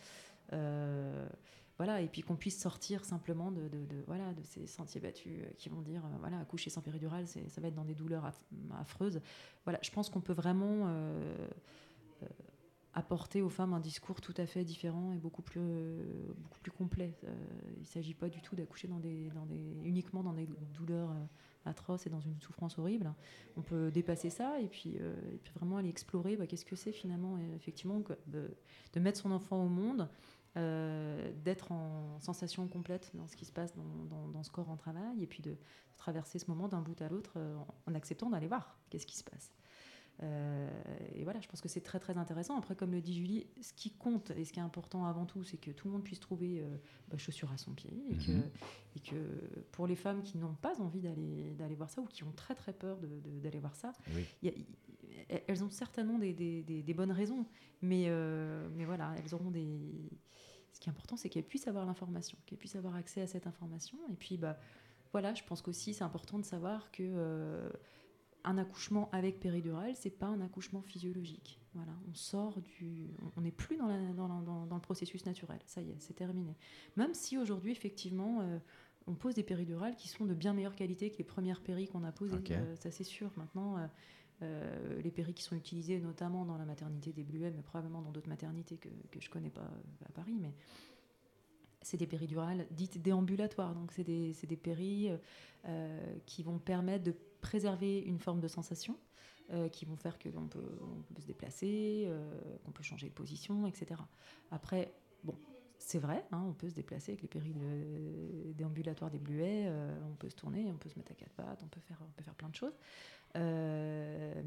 Speaker 4: Euh, Voilà, et puis qu'on puisse sortir simplement de, de, de, voilà, de ces sentiers battus qui vont dire, euh, voilà, accoucher sans péridurale, c'est, ça va être dans des douleurs aff- affreuses. Voilà, je pense qu'on peut vraiment euh, euh, apporter aux femmes un discours tout à fait différent et beaucoup plus, euh, beaucoup plus complet. Euh, il ne s'agit pas du tout d'accoucher dans des, dans des, uniquement dans des douleurs euh, atroces et dans une souffrance horrible. On peut dépasser ça et puis, euh, et puis vraiment aller explorer bah, qu'est-ce que c'est finalement, et effectivement, que, de, de mettre son enfant au monde. Euh, d'être en sensation complète dans ce qui se passe dans, dans, dans ce corps en travail et puis de, de traverser ce moment d'un bout à l'autre euh, en, en acceptant d'aller voir qu'est-ce qui se passe. Euh, et voilà, je pense que c'est très très intéressant. Après, comme le dit Julie, ce qui compte et ce qui est important avant tout, c'est que tout le monde puisse trouver euh, bah, chaussures à son pied et, mm-hmm. que, et que pour les femmes qui n'ont pas envie d'aller, d'aller voir ça ou qui ont très très peur de, de, d'aller voir ça, oui. y a, y, elles ont certainement des, des, des, des bonnes raisons, mais, euh, mais voilà, elles auront des... Ce qui est important, c'est qu'elles puissent avoir l'information, qu'elles puissent avoir accès à cette information. Et puis, bah, voilà, je pense qu'aussi, c'est important de savoir que euh, un accouchement avec péridurale, c'est pas un accouchement physiologique. Voilà, on sort du... On n'est plus dans, la, dans, dans, dans le processus naturel. Ça y est, c'est terminé. Même si aujourd'hui, effectivement, euh, on pose des péridurales qui sont de bien meilleure qualité que les premières péris qu'on a posées. Okay. Euh, ça, c'est sûr. Maintenant... Euh, Euh, les péris qui sont utilisés notamment dans la maternité des Bluets, mais probablement dans d'autres maternités que, que je ne connais pas à Paris, mais c'est des péridurales dites déambulatoires. Donc c'est des, c'est des péris euh, qui vont permettre de préserver une forme de sensation, euh, qui vont faire que l'on peut, on peut se déplacer, euh, qu'on peut changer de position, et cetera. Après, bon, c'est vrai, hein, on peut se déplacer avec les péris de, déambulatoires des Bluets, euh, on peut se tourner, on peut se mettre à quatre pattes, on peut faire, on peut faire plein de choses. Euh,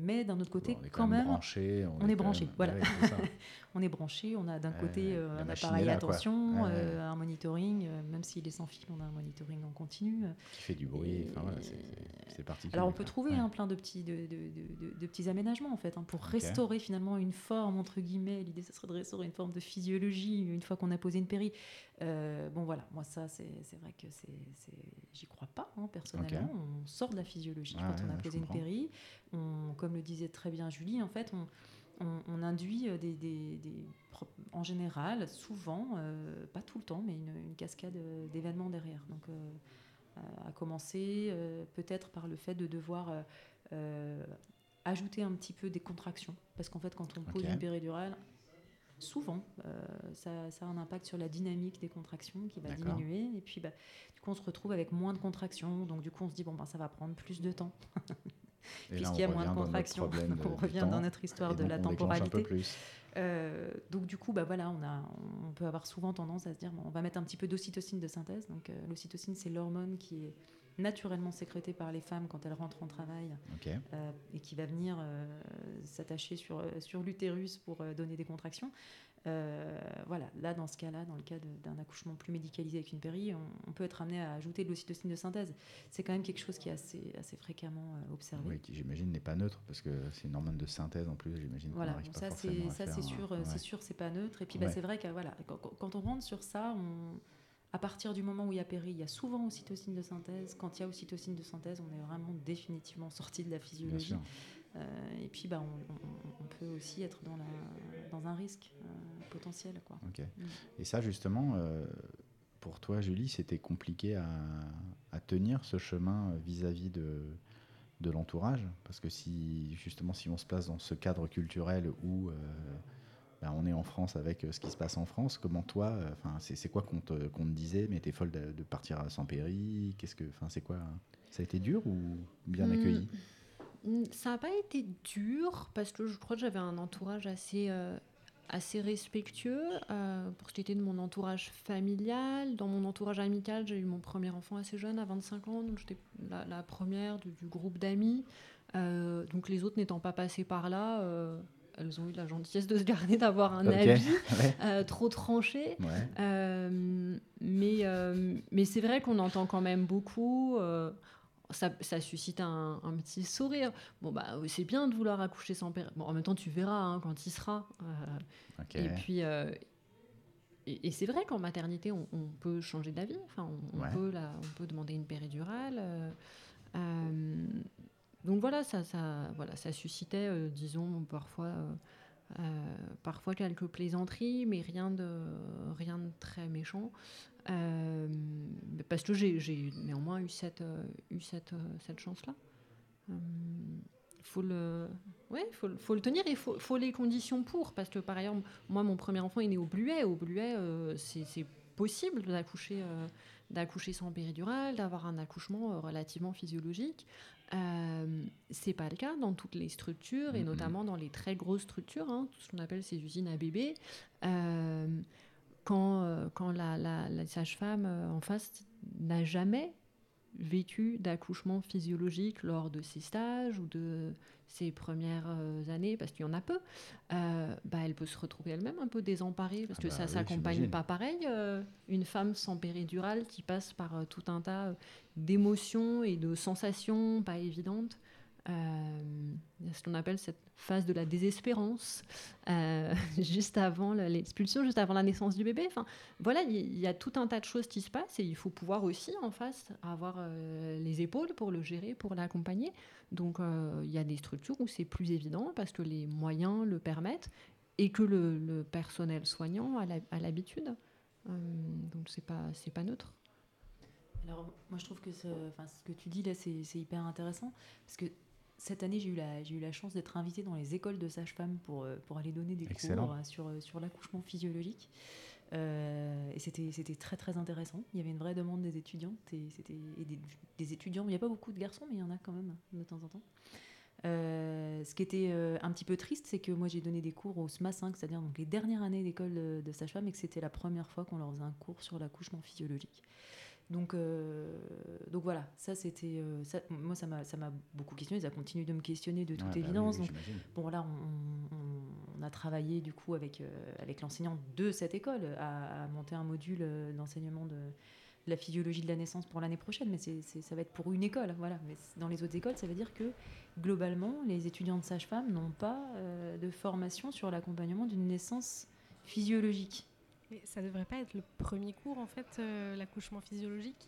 Speaker 4: mais d'un autre côté,
Speaker 2: Bon, on est
Speaker 4: quand,
Speaker 2: quand même
Speaker 4: même,
Speaker 2: branché. On,
Speaker 4: on est
Speaker 2: quand
Speaker 4: branché.
Speaker 2: même-
Speaker 4: Voilà.
Speaker 2: Ouais, c'est ça.
Speaker 4: on est branché. On a d'un
Speaker 2: Ouais,
Speaker 4: côté euh,
Speaker 2: la
Speaker 4: un
Speaker 2: machine
Speaker 4: appareil
Speaker 2: est là,
Speaker 4: à
Speaker 2: quoi.
Speaker 4: tension,
Speaker 2: Ouais, ouais.
Speaker 4: euh, un monitoring, euh, même s'il est sans fil, on a un monitoring en continu.
Speaker 2: Qui fait du bruit.
Speaker 4: Et-
Speaker 2: Enfin, voilà, c'est, c'est, c'est particulier.
Speaker 4: Alors on peut
Speaker 2: quoi.
Speaker 4: trouver
Speaker 2: Ouais.
Speaker 4: hein, plein de petits, de, de- de- de- de petits aménagements en fait hein, pour
Speaker 2: Ok.
Speaker 4: restaurer finalement une forme entre guillemets. L'idée ce serait de restaurer une forme de physiologie une fois qu'on a posé une péri. Euh, bon voilà, moi ça c'est, c'est vrai que c'est, c'est... j'y crois pas hein, personnellement.
Speaker 2: Ok.
Speaker 4: On sort de la physiologie
Speaker 2: Ah
Speaker 4: quand
Speaker 2: ouais,
Speaker 4: on a
Speaker 2: ouais,
Speaker 4: posé
Speaker 2: je
Speaker 4: une
Speaker 2: comprends.
Speaker 4: péri. On, comme le disait très bien Julie, en fait on, on, on induit des, des- des- en général, souvent, euh, pas tout le temps, mais une, une cascade euh, d'événements derrière. Donc euh, euh, à commencer euh, peut-être par le fait de devoir euh, euh, ajouter un petit peu des contractions. Parce qu'en fait, quand on pose
Speaker 2: Ok.
Speaker 4: une péridurale, souvent, euh, ça, ça a un impact sur la dynamique des contractions qui va
Speaker 2: D'accord.
Speaker 4: diminuer. Et puis, bah, du coup, on se retrouve avec moins de contractions. Donc, du coup, on se dit, bon, ben, ça va prendre plus de temps.
Speaker 2: Et là, on
Speaker 4: Puisqu'il y a moins
Speaker 2: revient
Speaker 4: de
Speaker 2: dans notre
Speaker 4: contractions.
Speaker 2: problème
Speaker 4: Donc, on
Speaker 2: de- du
Speaker 4: revient
Speaker 2: temps,
Speaker 4: dans notre histoire
Speaker 2: et
Speaker 4: de
Speaker 2: donc
Speaker 4: la
Speaker 2: on déclenche un peu
Speaker 4: temporalité.
Speaker 2: plus.
Speaker 4: Euh, donc du coup, bah voilà, on, a, on peut avoir souvent tendance à se dire, bon, on va mettre un petit peu d'ocytocine de synthèse. Donc euh, l'ocytocine, c'est l'hormone qui est naturellement sécrétée par les femmes quand elles rentrent en travail
Speaker 2: Ok.
Speaker 4: euh, et qui va venir euh, s'attacher sur, euh, sur l'utérus pour euh, donner des contractions. Euh, voilà, là dans ce cas-là, dans le cas de, d'un accouchement plus médicalisé avec une péri, on, on peut être amené à ajouter de l'ocytocine de synthèse. C'est quand même quelque chose qui est assez, assez fréquemment euh, observé.
Speaker 2: Oui, qui j'imagine n'est pas neutre parce que c'est une hormone de synthèse en plus. J'imagine
Speaker 4: Voilà,
Speaker 2: qu'on n'arrive
Speaker 4: donc
Speaker 2: pas
Speaker 4: ça
Speaker 2: forcément
Speaker 4: c'est
Speaker 2: à
Speaker 4: ça
Speaker 2: faire
Speaker 4: c'est
Speaker 2: un-
Speaker 4: sûr,
Speaker 2: ouais.
Speaker 4: c'est sûr, c'est pas neutre. Et puis bah,
Speaker 2: Ouais.
Speaker 4: c'est vrai que voilà, quand, quand on rentre sur ça, on, à partir du moment où il y a péri, il y a souvent ocytocine de synthèse. Quand il y a ocytocine de synthèse, on est vraiment définitivement sorti de la
Speaker 2: Bien
Speaker 4: physiologie.
Speaker 2: sûr.
Speaker 4: Euh, et puis bah, on, on- on peut aussi être dans, la, dans un risque euh, potentiel, quoi.
Speaker 2: Ok.
Speaker 4: Mm.
Speaker 2: Et ça, justement, euh, pour toi, Julie, c'était compliqué à, à tenir ce chemin vis-à-vis de, de l'entourage, parce que si justement, si on se place dans ce cadre culturel où euh, ben, on est en France avec ce qui se passe en France, comment toi, enfin, c'est, c'est quoi qu'on te, qu'on te disait, mais t'es folle de, de partir sans péri, qu'est-ce que, enfin, c'est quoi, hein ça a été dur ou bien
Speaker 3: Hmm.
Speaker 2: accueilli?
Speaker 3: Ça n'a pas été dur parce que je crois que j'avais un entourage assez, euh, assez respectueux euh, pour ce qui était de mon entourage familial. Dans mon entourage amical, j'ai eu mon premier enfant assez jeune, à vingt-cinq ans, donc j'étais la, la première du, du groupe d'amis. Euh, donc les autres n'étant pas passés par là, euh, elles ont eu la gentillesse de se garder d'avoir un
Speaker 2: Ok.
Speaker 3: avis
Speaker 2: Ouais.
Speaker 3: euh, trop tranché.
Speaker 2: Ouais.
Speaker 3: Euh, mais, euh, mais c'est vrai qu'on entend quand même beaucoup. euh, ça, ça suscite un, un petit sourire. Bon, bah, c'est bien de vouloir accoucher sans péri. Bon, en même temps, tu verras hein, quand il sera. Euh,
Speaker 2: Ok.
Speaker 3: Et puis, euh, et, et c'est vrai qu'en maternité, on, on peut changer d'avis. Enfin, on, on
Speaker 2: Ouais.
Speaker 3: peut la- on peut demander une péridurale. euh, euh, donc voilà, ça, ça, voilà, ça suscitait, euh, disons, parfois, euh, euh, parfois quelques plaisanteries, mais rien de, rien de très méchant. Euh, parce que j'ai, j'ai néanmoins eu cette, euh, eu cette, euh, cette chance-là. Il faut le, ouais, faut, le- faut le tenir et il faut, faut les conditions pour. Parce que par ailleurs, moi, mon premier enfant est né au Bluet. Au Bluet, euh, c'est, c'est possible d'accoucher, euh, d'accoucher sans péridurale, d'avoir un accouchement euh, relativement physiologique. Euh, c'est pas le cas dans toutes les structures et
Speaker 2: Mhm.
Speaker 3: notamment dans les très grosses structures, hein, tout ce qu'on appelle ces usines à bébés. Euh, quand, euh, quand la, la, la sage-femme euh, en face n'a jamais vécu d'accouchement physiologique lors de ses stages ou de ses premières euh, années, parce qu'il y en a peu, euh, bah, elle peut se retrouver elle-même un peu désemparée, parce
Speaker 2: Ah
Speaker 3: que
Speaker 2: bah
Speaker 3: ça
Speaker 2: oui,
Speaker 3: s'accompagne
Speaker 2: j'imagine.
Speaker 3: pas pareil. euh, une femme sans péridurale qui passe par euh, tout un tas euh, d'émotions et de sensations pas évidentes. Euh, il y a ce qu'on appelle cette phase de la désespérance, euh, juste avant le- l'expulsion, juste avant la naissance du bébé. Enfin, voilà, il y, il y a tout un tas de choses qui se passent et il faut pouvoir aussi en face avoir euh, les épaules pour le gérer, pour l'accompagner. Donc euh, il y a des structures où c'est plus évident parce que les moyens le permettent et que le, le personnel soignant a, la- a l'habitude. Euh, donc c'est pas c'est pas neutre.
Speaker 4: Alors, moi, je trouve que ce, enfin, ce que tu dis là, c'est, c'est hyper intéressant. Parce que cette année, j'ai eu la, j'ai eu la chance d'être invitée dans les écoles de sages-femmes pour, euh, pour aller donner des
Speaker 2: Excellent.
Speaker 4: cours euh, sur, euh, sur l'accouchement physiologique. Euh, et c'était, c'était très, très intéressant. Il y avait une vraie demande des étudiantes et, c'était, et des, des étudiants. Il n'y a pas beaucoup de garçons, mais il y en a quand même de temps en temps. Euh, ce qui était euh, un petit peu triste, c'est que moi j'ai donné des cours au S M A cinq, c'est-à-dire donc les dernières années d'école de, de sage-femme, et que c'était la première fois qu'on leur faisait un cours sur l'accouchement physiologique. Donc, euh, donc voilà, ça c'était, euh, ça, moi ça m'a, ça m'a beaucoup questionné, ça continue de me questionner de toute
Speaker 2: Ouais, bah
Speaker 4: évidence.
Speaker 2: oui, oui,
Speaker 4: donc
Speaker 2: j'imagine.
Speaker 4: bon là, on, on- on a travaillé du coup avec, euh, avec l'enseignant de cette école à, à monter un module euh, d'enseignement de la physiologie de la naissance pour l'année prochaine, mais c'est, c'est- ça va être pour une école, voilà. Mais dans les autres écoles, ça veut dire que globalement, les étudiants de sage-femme n'ont pas euh, de formation sur l'accompagnement d'une naissance physiologique.
Speaker 5: Mais ça devrait pas être le premier cours, en fait, euh, l'accouchement physiologique.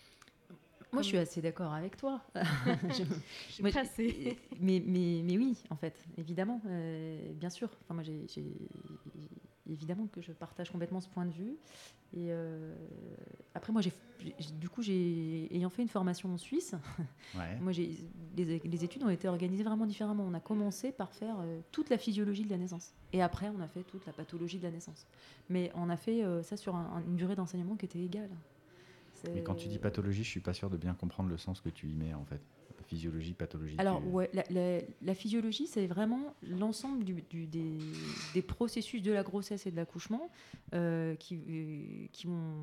Speaker 4: Moi,
Speaker 5: Comme-
Speaker 4: je suis assez d'accord avec toi. Je-
Speaker 5: J'ai
Speaker 4: moi,
Speaker 5: pas
Speaker 4: j'ai-
Speaker 5: assez.
Speaker 4: mais, mais, mais oui, en fait, évidemment, euh, bien sûr. Enfin, moi, j'ai, j'ai- évidemment que je partage complètement ce point de vue. Et euh, après, moi, j'ai, j'ai- du coup, j'ai, ayant fait une formation en Suisse,
Speaker 2: Ouais.
Speaker 4: moi, j'ai, les, les études ont été organisées vraiment différemment. On a commencé par faire euh, toute la physiologie de la naissance. Et après, on a fait toute la pathologie de la naissance. Mais on a fait euh, ça sur un- un- une durée d'enseignement qui était égale. C'est-
Speaker 2: Mais quand tu dis pathologie, je suis pas sûr de bien comprendre le sens que tu y mets en fait. Physiologie, pathologie.
Speaker 4: Alors,
Speaker 2: tu-
Speaker 4: ouais, la, la- la physiologie, c'est vraiment l'ensemble du- du- des, des processus de la grossesse et de l'accouchement euh, qui, euh, qui vont.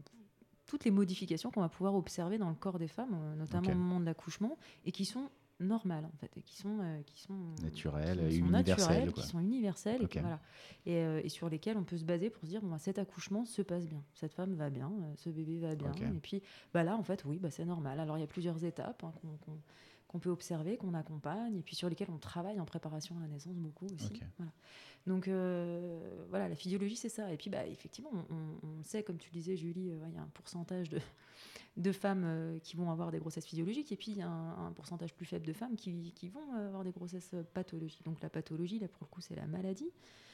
Speaker 4: Toutes les modifications qu'on va pouvoir observer dans le corps des femmes, euh, notamment
Speaker 2: Ok.
Speaker 4: au moment de l'accouchement, et qui sont normales, en fait, et qui sont. euh, qui sont
Speaker 2: Naturelles
Speaker 4: qui
Speaker 2: et
Speaker 4: sont
Speaker 2: universelles,
Speaker 4: naturelles,
Speaker 2: quoi.
Speaker 4: qui sont universelles, et,
Speaker 2: Ok.
Speaker 4: qui- voilà, et, euh, et sur lesquelles on peut se baser pour se dire bon, bah, cet accouchement se passe bien, cette femme va bien, euh, ce bébé va bien,
Speaker 2: Ok.
Speaker 4: et puis bah, là, en fait, oui, bah, c'est normal. Alors, il y a plusieurs étapes hein, qu'on qu'on- qu'on peut observer, qu'on accompagne, et puis sur lesquelles on travaille en préparation à la naissance beaucoup aussi.
Speaker 2: Ok.
Speaker 4: Voilà. Donc euh, voilà, la physiologie, c'est ça. Et puis bah, effectivement, on, on- on sait, comme tu le disais, Julie, euh, ouais, il y a un pourcentage de, de femmes euh, qui vont avoir des grossesses physiologiques, et puis il y a un, un pourcentage plus faible de femmes qui, qui vont euh, avoir des grossesses euh, pathologiques. Donc la pathologie, là pour le coup, c'est la maladie.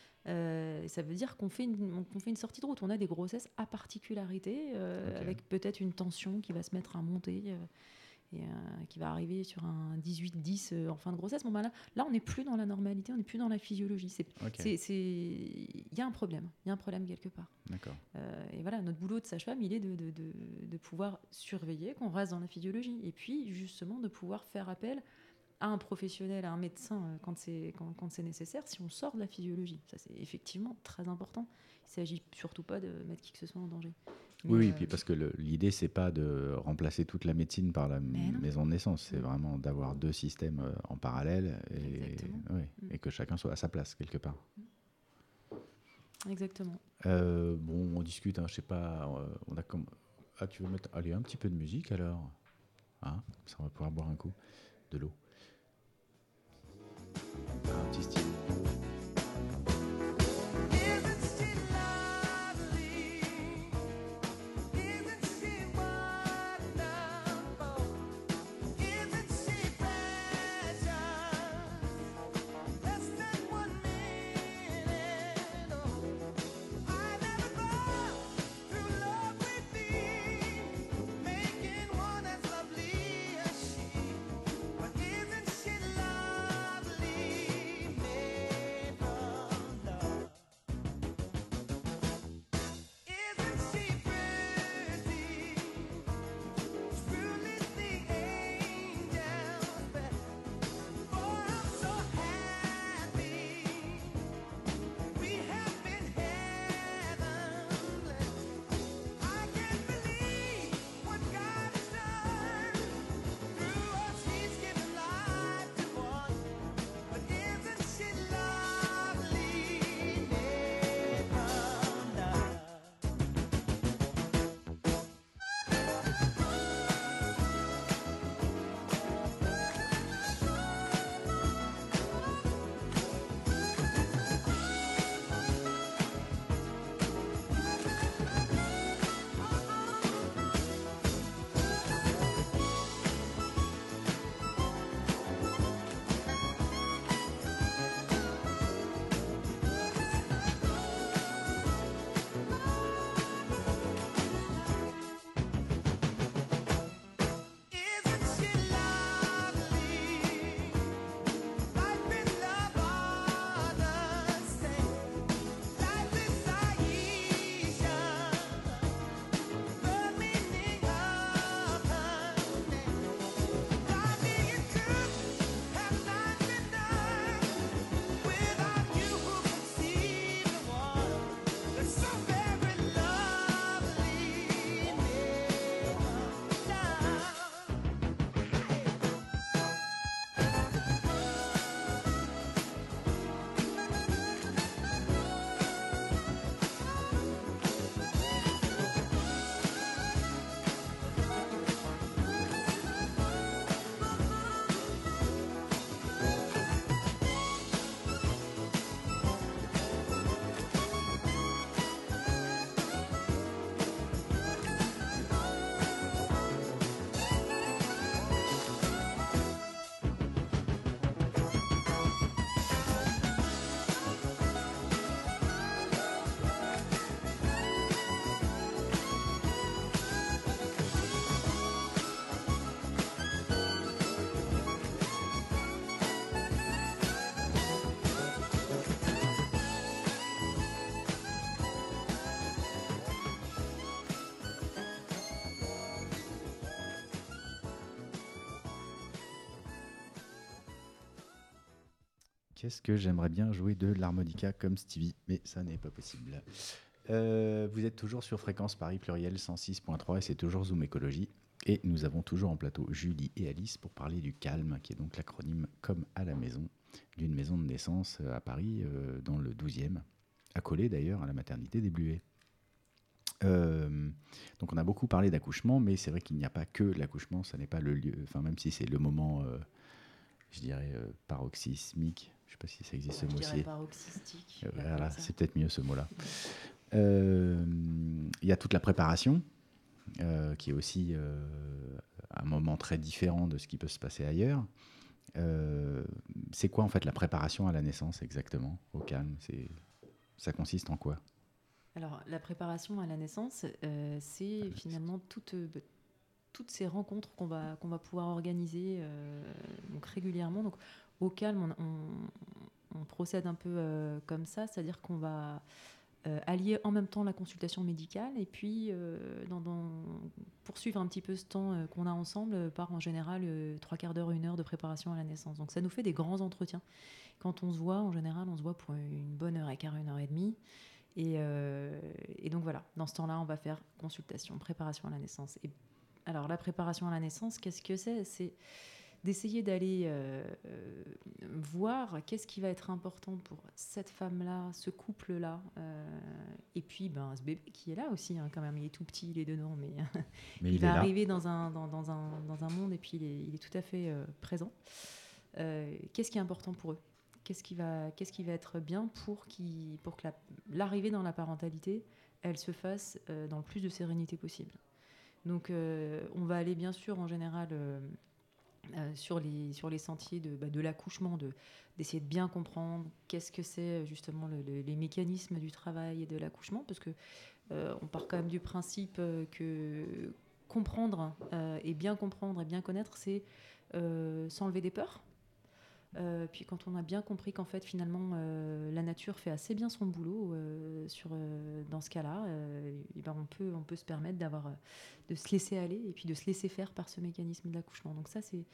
Speaker 4: Euh, et ça veut dire qu'on fait, une, on fait une sortie de route. On a des grossesses à particularité, euh,
Speaker 2: Ok.
Speaker 4: avec peut-être une tension qui va se mettre à monter. euh, et euh, qui va arriver sur un dix-huit dix euh, en fin de grossesse. Bon, ben là, là, on n'est plus dans la normalité, on n'est plus dans la physiologie. C'est,
Speaker 2: Ok.
Speaker 4: c'est, c'est... Il y a un problème, il y a un problème quelque part.
Speaker 2: D'accord.
Speaker 4: Euh, et voilà, notre boulot de sage-femme, il est de, de, de, de pouvoir surveiller qu'on reste dans la physiologie. Et puis, justement, de pouvoir faire appel à un professionnel, à un médecin, euh, quand c'est, quand, quand c'est nécessaire, si on sort de la physiologie. Ça, c'est effectivement très important. Il ne s'agit surtout pas de mettre qui que ce soit en danger. Mais,
Speaker 2: Oui, oui,
Speaker 4: euh,
Speaker 2: puis parce que le- l'idée, c'est pas de remplacer toute la médecine par la
Speaker 4: Mais non.
Speaker 2: maison de naissance, c'est
Speaker 4: Mm.
Speaker 2: vraiment d'avoir deux systèmes euh, en parallèle et,
Speaker 4: Exactement.
Speaker 2: ouais,
Speaker 4: Mm.
Speaker 2: et que chacun soit à sa place quelque part.
Speaker 4: Exactement.
Speaker 2: Euh, bon, on discute, hein, je sais pas, euh, on a comme... Ah, tu veux mettre... Allez, un petit peu de musique alors, hein, ça on va pouvoir boire un coup de l'eau. Un petit style.
Speaker 6: Making one as lovely as she. But is
Speaker 2: Qu'est-ce que j'aimerais bien jouer de l'harmonica comme Stevie, mais ça n'est pas possible. Euh, vous êtes toujours sur Fréquence Paris Pluriel cent six point trois et c'est toujours Zoom Écologie. Et nous avons toujours en plateau Julie et Alice pour parler du calme, qui est donc l'acronyme Comme à la maison, d'une maison de naissance à Paris, euh, dans le douzième, accolée d'ailleurs à la maternité des Bluets. Euh, donc on a beaucoup parlé d'accouchement, mais c'est vrai qu'il n'y a pas que l'accouchement, ça n'est pas le lieu, enfin même si c'est le moment, euh, je dirais, euh, paroxysmique, je ne sais pas si ça existe ce mot-ci.
Speaker 4: Je dirais paroxystique.
Speaker 2: Euh, voilà, c'est peut-être mieux ce mot-là. Euh, Il y a toute la préparation, euh, qui est aussi euh, un moment très différent de ce qui peut se passer ailleurs. Euh, c'est quoi en fait la préparation à la naissance exactement, au calme? C'est, ça consiste en quoi?
Speaker 4: Alors, la préparation à la naissance, euh, c'est ah, finalement toutes, euh, toutes ces rencontres qu'on va, qu'on va pouvoir organiser euh, donc régulièrement. Donc, au calme, on, on, on procède un peu euh, comme ça, c'est-à-dire qu'on va euh, allier en même temps la consultation médicale et puis euh, dans, dans, poursuivre un petit peu ce temps euh, qu'on a ensemble par en général euh, trois quarts d'heure, une heure de préparation à la naissance. Donc, ça nous fait des grands entretiens. Quand on se voit, en général, on se voit pour une bonne heure et quart, une heure et demie. Et, euh, et donc voilà, dans ce temps-là, on va faire consultation, préparation à la naissance. Et alors la préparation à la naissance, qu'est-ce que c'est? C'est d'essayer d'aller euh, euh, voir qu'est-ce qui va être important pour cette femme-là, ce couple-là, euh, et puis ben, ce bébé qui est là aussi, hein, quand même, il est tout petit, il est dedans, mais,
Speaker 2: mais
Speaker 4: il,
Speaker 2: il
Speaker 4: va
Speaker 2: est
Speaker 4: arriver dans un, dans, dans, un, dans un monde et puis il est, il est tout à fait euh, présent. Euh, qu'est-ce qui est important pour eux? Qu'est-ce qui va, qu'est-ce qui va être bien pour, qui, pour que la, l'arrivée dans la parentalité, elle se fasse euh, dans le plus de sérénité possible. Donc, euh, on va aller bien sûr en général euh, euh, sur, les, sur les sentiers de, bah, de l'accouchement, de, d'essayer de bien comprendre qu'est-ce que c'est justement le, le, les mécanismes du travail et de l'accouchement, parce que euh, on part quand même du principe que comprendre euh, et bien comprendre et bien connaître, c'est euh, s'enlever des peurs. Euh, puis quand on a bien compris qu'en fait finalement euh, la nature fait assez bien son boulot euh, sur, euh, dans ce cas-là, euh, et ben on, peut, on peut se permettre d'avoir, de se laisser aller et puis de se laisser faire par ce mécanisme de l'accouchement. Donc ça c'est,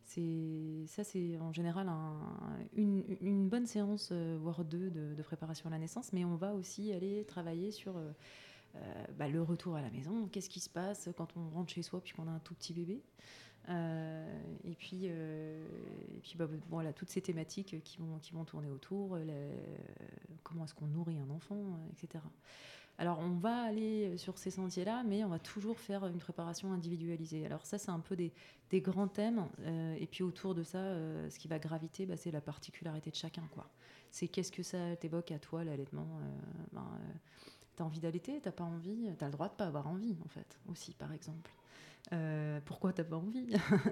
Speaker 4: c'est, ça, c'est en général un, une, une bonne séance, euh, voire deux, de, de préparation à la naissance, mais on va aussi aller travailler sur euh, euh, bah, le retour à la maison. Qu'est-ce qui se passe quand on rentre chez soi puis qu'on a un tout petit bébé? Euh, et puis, euh, et puis bah, bon, voilà, toutes ces thématiques qui vont, qui vont tourner autour, la, comment est-ce qu'on nourrit un enfant, et cetera. Alors, on va aller sur ces sentiers-là, mais on va toujours faire une préparation individualisée. Alors ça, c'est un peu des, des grands thèmes. Euh, et puis autour de ça, euh, ce qui va graviter, bah, c'est la particularité de chacun, quoi. C'est qu'est-ce que ça t'évoque à toi, l'allaitement. euh, ben, euh, T'as envie d'allaiter, t'as pas envie, t'as le droit de pas avoir envie, en fait, aussi, par exemple. Euh, pourquoi t'as pas envie?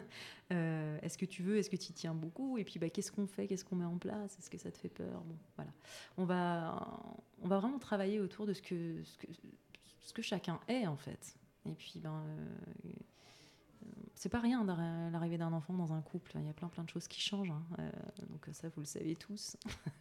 Speaker 4: euh, Est-ce que tu veux? Est-ce que tu y tiens beaucoup? Et puis bah, qu'est-ce qu'on fait? Qu'est-ce qu'on met en place? Est-ce que ça te fait peur? Bon, voilà. On va, on va vraiment travailler autour de ce que, ce que, ce que chacun est en fait. Et puis ben, euh, c'est pas rien l'arrivée d'un enfant dans un couple. Il y a plein plein de choses qui changent. Hein. Euh, donc ça vous le savez tous.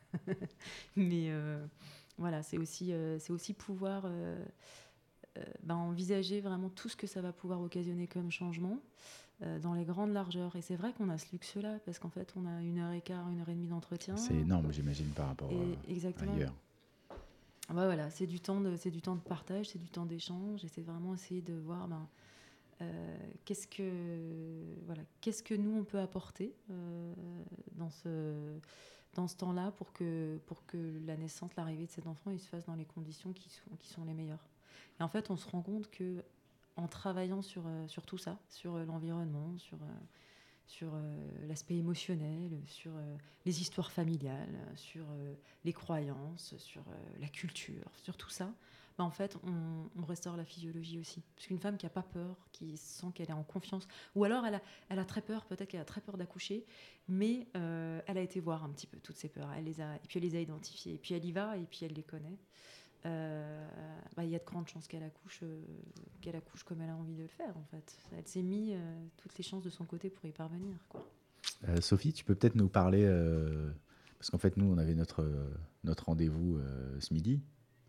Speaker 4: Mais euh, voilà, c'est aussi, euh, c'est aussi pouvoir euh, Euh, ben, envisager vraiment tout ce que ça va pouvoir occasionner comme changement euh, dans les grandes largeurs. Et c'est vrai qu'on a ce luxe-là, parce qu'en fait, on a une heure et quart, une heure et demie d'entretien.
Speaker 2: C'est énorme, j'imagine, par rapport
Speaker 4: et,
Speaker 2: à,
Speaker 4: exactement.
Speaker 2: ailleurs.
Speaker 4: Ouais, voilà, c'est du temps de, c'est du temps de partage, c'est du temps d'échange, et c'est vraiment essayer de voir ben, euh, qu'est-ce que, voilà, qu'est-ce que nous, on peut apporter euh, dans ce... dans ce temps-là pour que, pour que la naissance, l'arrivée de cet enfant, il se fasse dans les conditions qui sont, qui sont les meilleures. Et en fait, on se rend compte que en travaillant sur, euh, sur tout ça, sur euh, l'environnement, sur, euh, sur euh, l'aspect émotionnel, sur euh, les histoires familiales, sur euh, les croyances, sur euh, la culture, sur tout ça, bah, en fait, on, on restaure la physiologie aussi. Parce qu'une femme qui n'a pas peur, qui sent qu'elle est en confiance, ou alors elle a, elle a très peur, peut-être qu'elle a très peur d'accoucher, mais euh, elle a été voir un petit peu toutes ces peurs, elle les a, et puis elle les a identifiées, et puis elle y va, et puis elle les connaît. Euh, bah, y a de grandes chances qu'elle accouche, euh, qu'elle accouche comme elle a envie de le faire en fait. Elle s'est mis euh, toutes les chances de son côté pour y parvenir, quoi.
Speaker 2: Euh, Sophie, tu peux peut-être nous parler, euh, parce qu'en fait nous on avait notre, notre rendez-vous euh, ce midi.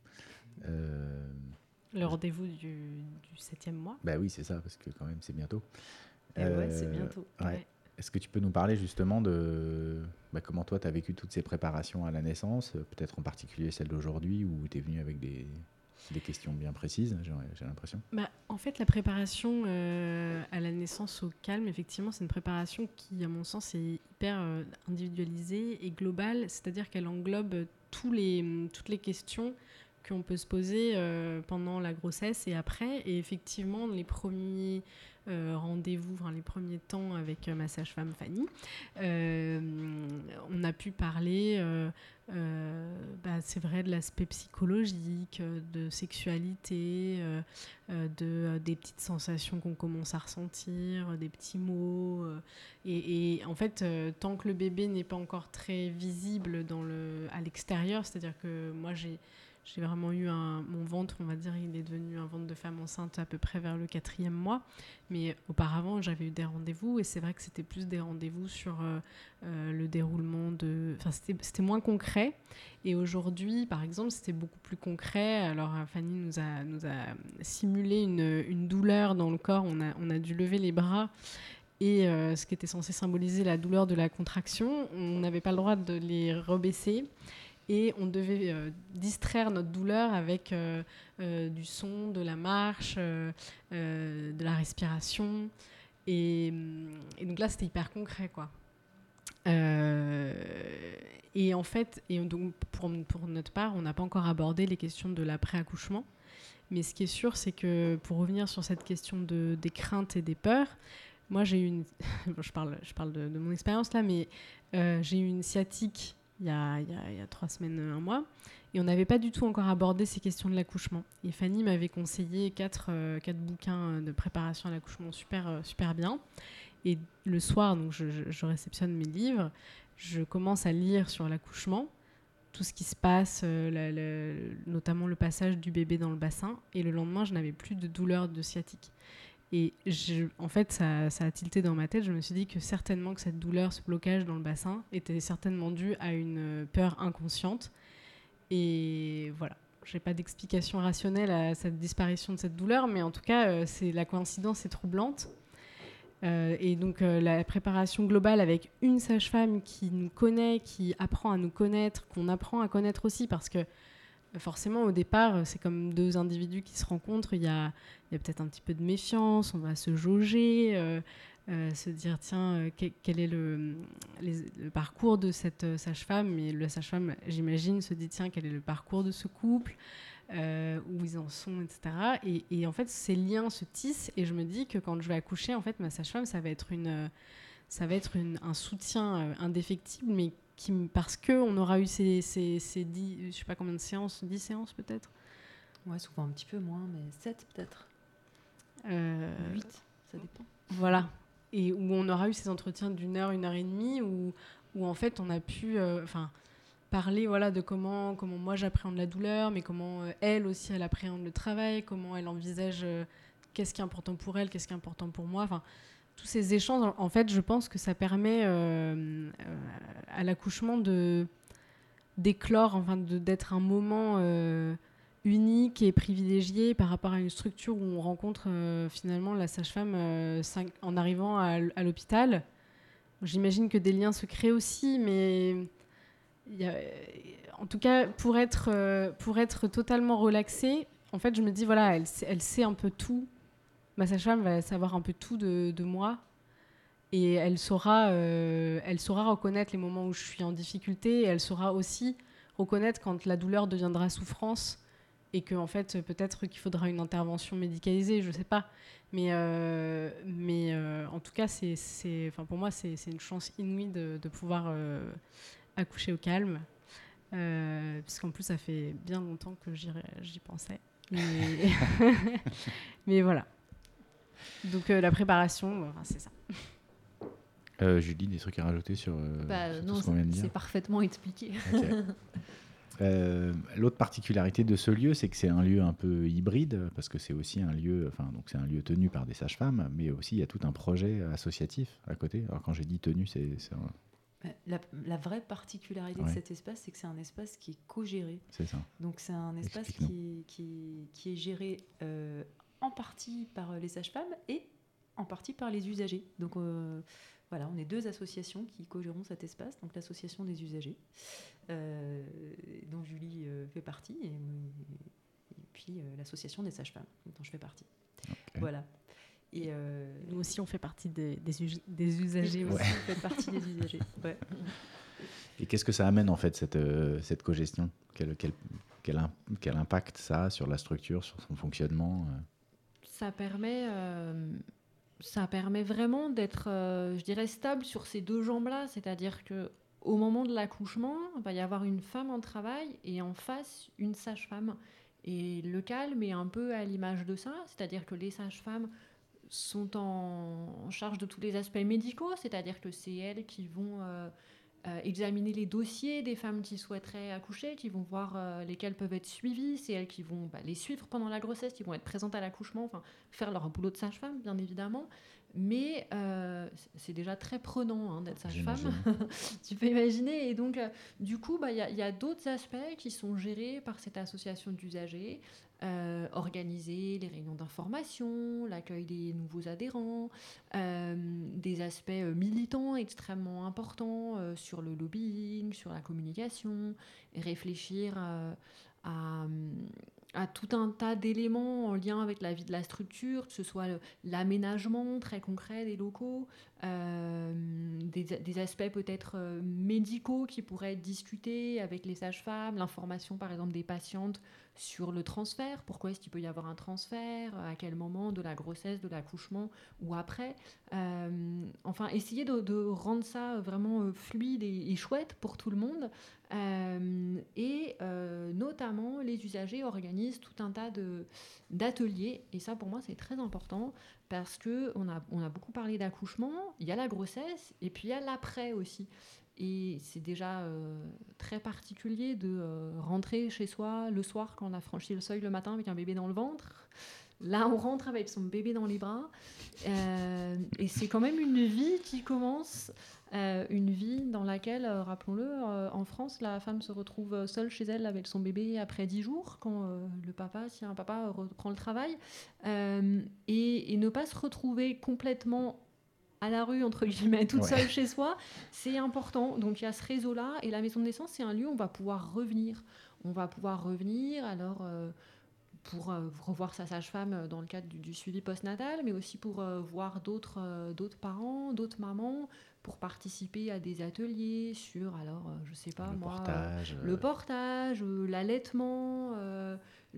Speaker 2: Euh,
Speaker 5: le rendez-vous du, du septième mois.
Speaker 2: Bah oui c'est ça, parce que quand même c'est bientôt.
Speaker 4: Et euh, ouais, c'est bientôt.
Speaker 2: Ouais. est-ce que tu peux nous parler justement de bah, comment toi tu as vécu toutes ces préparations à la naissance, peut-être en particulier celle d'aujourd'hui où tu es venu avec des, des questions bien précises, j'ai, j'ai l'impression.
Speaker 5: Bah, en fait, la préparation euh, à la naissance au calme, effectivement, c'est une préparation qui, à mon sens, est hyper euh, individualisée et globale, c'est-à-dire qu'elle englobe tous les, toutes les questions qu'on peut se poser euh, pendant la grossesse et après. Et effectivement, les premiers euh, rendez-vous, enfin, les premiers temps avec euh, ma sage-femme Fanny, euh, on a pu parler, euh, euh, bah, c'est vrai, de l'aspect psychologique, de sexualité, euh, euh, de, euh, des petites sensations qu'on commence à ressentir, des petits mots. Euh, et, et en fait, euh, tant que le bébé n'est pas encore très visible dans le, à l'extérieur, c'est-à-dire que moi, j'ai J'ai vraiment eu un... Mon ventre, on va dire, il est devenu un ventre de femme enceinte à peu près vers le quatrième mois. Mais auparavant, j'avais eu des rendez-vous et c'est vrai que c'était plus des rendez-vous sur euh, euh, le déroulement de... Enfin, c'était, c'était moins concret. Et aujourd'hui, par exemple, c'était beaucoup plus concret. Alors, Fanny nous a, nous a simulé une, une douleur dans le corps. On a, on a dû lever les bras. Et euh, ce qui était censé symboliser la douleur de la contraction, on n'avait pas le droit de les rebaisser. Et on devait euh, distraire notre douleur avec euh, euh, du son, de la marche, euh, euh, de la respiration. Et, et donc là, c'était hyper concret, quoi. Euh, et en fait, et donc pour, pour notre part, on n'a pas encore abordé les questions de l'après-accouchement. Mais ce qui est sûr, c'est que pour revenir sur cette question de, des craintes et des peurs, moi, j'ai eu une... bon, je parle, je parle de, de mon expérience là, mais euh, j'ai eu une sciatique Il y, a, il, y a, il y a trois semaines, un mois, et on n'avait pas du tout encore abordé ces questions de l'accouchement. Et Fanny m'avait conseillé quatre, euh, quatre bouquins de préparation à l'accouchement super, euh, super bien. Et le soir, donc je, je, je réceptionne mes livres, je commence à lire sur l'accouchement, tout ce qui se passe, euh, la, la, notamment le passage du bébé dans le bassin. Et le lendemain, je n'avais plus de douleur de sciatique. Et je, en fait, ça, ça a tilté dans ma tête. Je me suis dit que certainement que cette douleur, ce blocage dans le bassin, était certainement dû à une peur inconsciente. Et voilà, je n'ai pas d'explication rationnelle à cette disparition de cette douleur, mais en tout cas, euh, c'est, la coïncidence est troublante. Euh, et donc, euh, la préparation globale avec une sage-femme qui nous connaît, qui apprend à nous connaître, qu'on apprend à connaître aussi, parce que forcément, au départ, c'est comme deux individus qui se rencontrent. Il y a, il y a peut-être un petit peu de méfiance, on va se jauger, euh, euh, se dire, tiens, euh, quel, quel est le, les, le parcours de cette euh, sage-femme. Et la sage-femme, j'imagine, se dit, tiens, quel est le parcours de ce couple, euh, où ils en sont, et cetera. Et, et en fait, ces liens se tissent. Et je me dis que quand je vais accoucher, en fait, ma sage-femme, ça va être, une, ça va être une, un soutien euh, indéfectible, mais Qui, parce qu'on aura eu ces, ces, ces dix, je sais pas combien de séances, dix séances peut-être.
Speaker 4: Ouais, souvent un petit peu moins, mais sept peut-être.
Speaker 5: Euh,
Speaker 4: huit, ça dépend.
Speaker 5: Voilà. Et où on aura eu ces entretiens d'une heure, une heure et demie, où, où en fait on a pu euh, parler voilà, de comment, comment moi j'appréhende la douleur, mais comment euh, elle aussi elle appréhende le travail, comment elle envisage euh, qu'est-ce qui est important pour elle, qu'est-ce qui est important pour moi. Enfin, tous ces échanges, en fait, je pense que ça permet euh, euh, à l'accouchement de, d'éclore, enfin, de, d'être un moment euh, unique et privilégié par rapport à une structure où on rencontre euh, finalement la sage-femme euh, cinq, en arrivant à, à l'hôpital. J'imagine que des liens se créent aussi, mais y a, en tout cas, pour être, euh, pour être totalement relaxée, en fait, je me dis, voilà, elle, elle sait un peu tout. Ma sage-femme va savoir un peu tout de, de moi et elle saura, euh, elle saura reconnaître les moments où je suis en difficulté et elle saura aussi reconnaître quand la douleur deviendra souffrance et que en fait, peut-être qu'il faudra une intervention médicalisée, je ne sais pas. Mais, euh, mais euh, en tout cas, c'est, c'est, enfin, pour moi, c'est, c'est une chance inouïe de, de pouvoir euh, accoucher au calme. Euh, parce qu'en plus, ça fait bien longtemps que j'y, j'y pensais. Mais, mais voilà. Donc euh, la préparation, enfin, c'est ça.
Speaker 2: Euh, Julie, des trucs à rajouter sur, euh,
Speaker 3: bah,
Speaker 2: sur
Speaker 3: non,
Speaker 2: tout ce qu'on vient de dire ?
Speaker 3: C'est parfaitement expliqué.
Speaker 2: Okay. euh, l'autre particularité de ce lieu, c'est que c'est un lieu un peu hybride, parce que c'est aussi un lieu, enfin, donc c'est un lieu tenu par des sages-femmes, mais aussi il y a tout un projet associatif à côté. Alors quand j'ai dit tenu, c'est... c'est un...
Speaker 4: la, la vraie particularité ouais. de cet espace, c'est que c'est un espace qui est co-géré.
Speaker 2: C'est ça.
Speaker 4: Donc c'est un espace qui, qui, qui est géré euh, en partie par les sages-femmes et en partie par les usagers. Donc euh, voilà, on est deux associations qui co-gérons cet espace, donc l'association des usagers, euh, dont Julie euh, fait partie, et, et puis euh, l'association des sages-femmes, dont je fais partie.
Speaker 2: Okay.
Speaker 4: Voilà. Et euh,
Speaker 5: nous aussi, on fait partie des, des, us- des usagers.
Speaker 4: Nous
Speaker 5: aussi.
Speaker 4: aussi, on fait partie des usagers. Ouais.
Speaker 2: Et qu'est-ce que ça amène en fait cette, euh, cette cogestion quel, quel, quel, im- quel impact ça a sur la structure, sur son fonctionnement euh
Speaker 3: Ça permet, euh, ça permet vraiment d'être, euh, je dirais, stable sur ces deux jambes-là. C'est-à-dire qu'au moment de l'accouchement, il va y avoir une femme en travail et en face, une sage-femme. Et le calme est un peu à l'image de ça. C'est-à-dire que les sages-femmes sont en, en charge de tous les aspects médicaux. C'est-à-dire que c'est elles qui vont... Euh, Euh, examiner les dossiers des femmes qui souhaiteraient accoucher, qui vont voir euh, lesquelles peuvent être suivies. C'est elles qui vont bah, les suivre pendant la grossesse, qui vont être présentes à l'accouchement, enfin faire leur boulot de sage-femme, bien évidemment. Mais euh, c'est déjà très prenant hein, d'être sage-femme, tu peux imaginer. Et donc, euh, du coup, il bah, y a, y a d'autres aspects qui sont gérés par cette association d'usagers. Euh, organiser les réunions d'information, l'accueil des nouveaux adhérents, euh, des aspects militants extrêmement importants euh, sur le lobbying, sur la communication, et réfléchir euh, à, à tout un tas d'éléments en lien avec la vie de la structure, que ce soit le, l'aménagement très concret des locaux, euh, des, des aspects peut-être euh, médicaux qui pourraient être discutés avec les sages-femmes, l'information par exemple des patientes sur le transfert, pourquoi est-ce qu'il peut y avoir un transfert, à quel moment de la grossesse, de l'accouchement ou après. Euh, enfin, essayer de, de rendre ça vraiment fluide et, et chouette pour tout le monde. Euh, et euh, notamment, les usagers organisent tout un tas de, d'ateliers. Et ça, pour moi, c'est très important parce qu'on a, on a beaucoup parlé d'accouchement, il y a la grossesse et puis il y a l'après aussi. Et c'est déjà euh, très particulier de euh, rentrer chez soi le soir quand on a franchi le seuil le matin avec un bébé dans le ventre. Là, on rentre avec son bébé dans les bras. Euh, et c'est quand même une vie qui commence, euh, une vie dans laquelle, euh, rappelons-le, euh, en France, la femme se retrouve seule chez elle avec son bébé après dix jours, quand euh, le papa, si un papa, reprend le travail. Euh, et, et ne pas se retrouver complètement à la rue, entre guillemets, toute ouais. seule chez soi, c'est important. Donc il y a ce réseau-là, et la maison de naissance, c'est un lieu où on va pouvoir revenir. On va pouvoir revenir, alors, euh, pour euh, revoir sa sage-femme dans le cadre du, du suivi postnatal, mais aussi pour euh, voir d'autres, euh, d'autres parents, d'autres mamans, pour participer à des ateliers sur, alors, euh, je sais pas
Speaker 2: le
Speaker 3: moi,
Speaker 2: portage,
Speaker 3: euh, le portage, euh, l'allaitement, euh,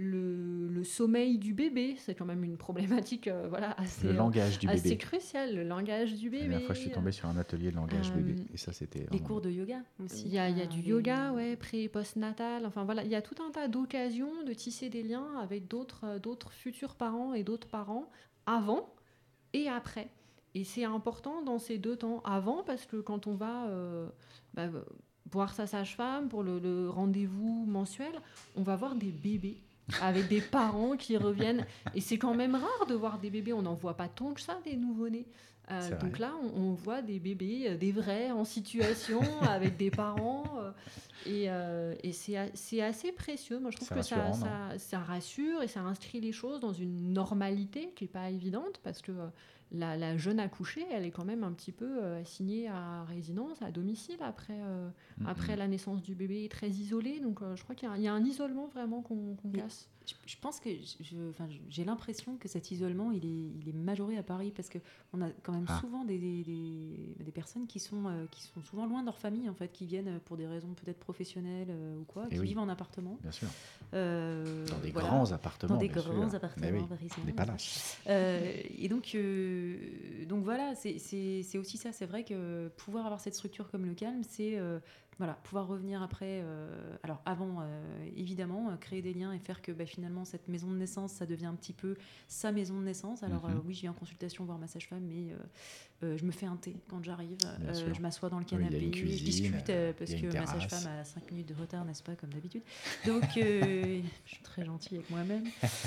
Speaker 3: le, le sommeil du bébé, c'est quand même une problématique euh, voilà, assez,
Speaker 2: le langage du
Speaker 3: assez
Speaker 2: bébé.
Speaker 3: crucial, le langage du bébé.
Speaker 2: La dernière fois, je suis tombée sur un atelier de langage
Speaker 3: euh,
Speaker 2: bébé, et ça, c'était...
Speaker 4: Les
Speaker 2: vraiment...
Speaker 4: cours de yoga aussi.
Speaker 3: Il y a, il y a du
Speaker 4: les...
Speaker 3: yoga, ouais, pré- et post-natal, enfin voilà, il y a tout un tas d'occasions de tisser des liens avec d'autres, euh, d'autres futurs parents et d'autres parents avant et après. Et c'est important dans ces deux temps. Avant, parce que quand on va euh, bah, voir sa sage-femme pour le, le rendez-vous mensuel, on va voir des bébés avec des parents qui reviennent. Et c'est quand même rare de voir des bébés. On n'en voit pas tant que ça, des nouveau-nés. Euh, donc là, on, on voit des bébés, euh, des vrais, en situation, avec des parents. Euh, et euh, et c'est, c'est assez précieux. Moi, je trouve c'est que ça, ça, ça rassure et ça inscrit les choses dans une normalité qui n'est pas évidente, parce que euh, la, la jeune accouchée, elle est quand même un petit peu euh, assignée à résidence, à domicile, après, euh, mm-hmm. après la naissance du bébé, très isolée. Donc, euh, je crois qu'il y a, il y a un isolement vraiment qu'on, qu'on casse.
Speaker 4: Je, je pense que je, enfin, j'ai l'impression que cet isolement, il est, il est majoré à Paris, parce qu'on a quand même ah. souvent des, des, des, des personnes qui sont, euh, qui sont souvent loin de leur famille, en fait, qui viennent pour des raisons peut-être professionnelles euh, ou quoi, Et qui oui. vivent en appartement.
Speaker 2: Bien sûr.
Speaker 4: Euh,
Speaker 2: dans des
Speaker 4: voilà.
Speaker 2: grands appartements.
Speaker 4: Dans des
Speaker 2: bien
Speaker 4: grands
Speaker 2: sûr.
Speaker 4: appartements,
Speaker 2: oui. Des palaces.
Speaker 4: Euh, et donc, euh, donc voilà, c'est, c'est, c'est aussi ça. C'est vrai que pouvoir avoir cette structure comme le Calme, c'est euh, voilà, pouvoir revenir après. Euh, alors avant, euh, évidemment, euh, créer des liens et faire que bah, finalement cette maison de naissance, ça devient un petit peu sa maison de naissance. Alors mm-hmm. euh, oui, je viens en consultation voir ma sage-femme, mais euh, euh, je me fais un thé quand j'arrive. Euh, je m'assois dans le canapé, oui, cuisine, je discute euh, parce que ma sage-femme a cinq minutes de retard, n'est-ce pas, comme d'habitude. Donc euh, je suis très gentille avec moi-même.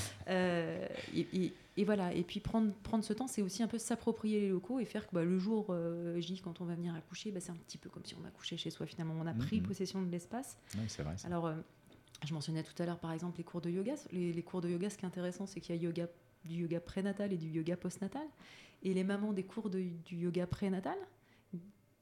Speaker 4: Euh, et, et, et voilà. Et puis prendre prendre ce temps, c'est aussi un peu s'approprier les locaux et faire que bah, le jour, euh, je dis quand on va venir accoucher, bah, c'est un petit peu comme si on accouchait chez soi. Finalement, on a pris mm-hmm. possession de l'espace.
Speaker 2: Oui, c'est vrai. Ça.
Speaker 4: Alors, euh, je mentionnais tout à l'heure, par exemple, les cours de yoga. Les, les cours de yoga, ce qui est intéressant, c'est qu'il y a yoga, du yoga prénatal et du yoga postnatal. Et les mamans des cours de, du yoga prénatal,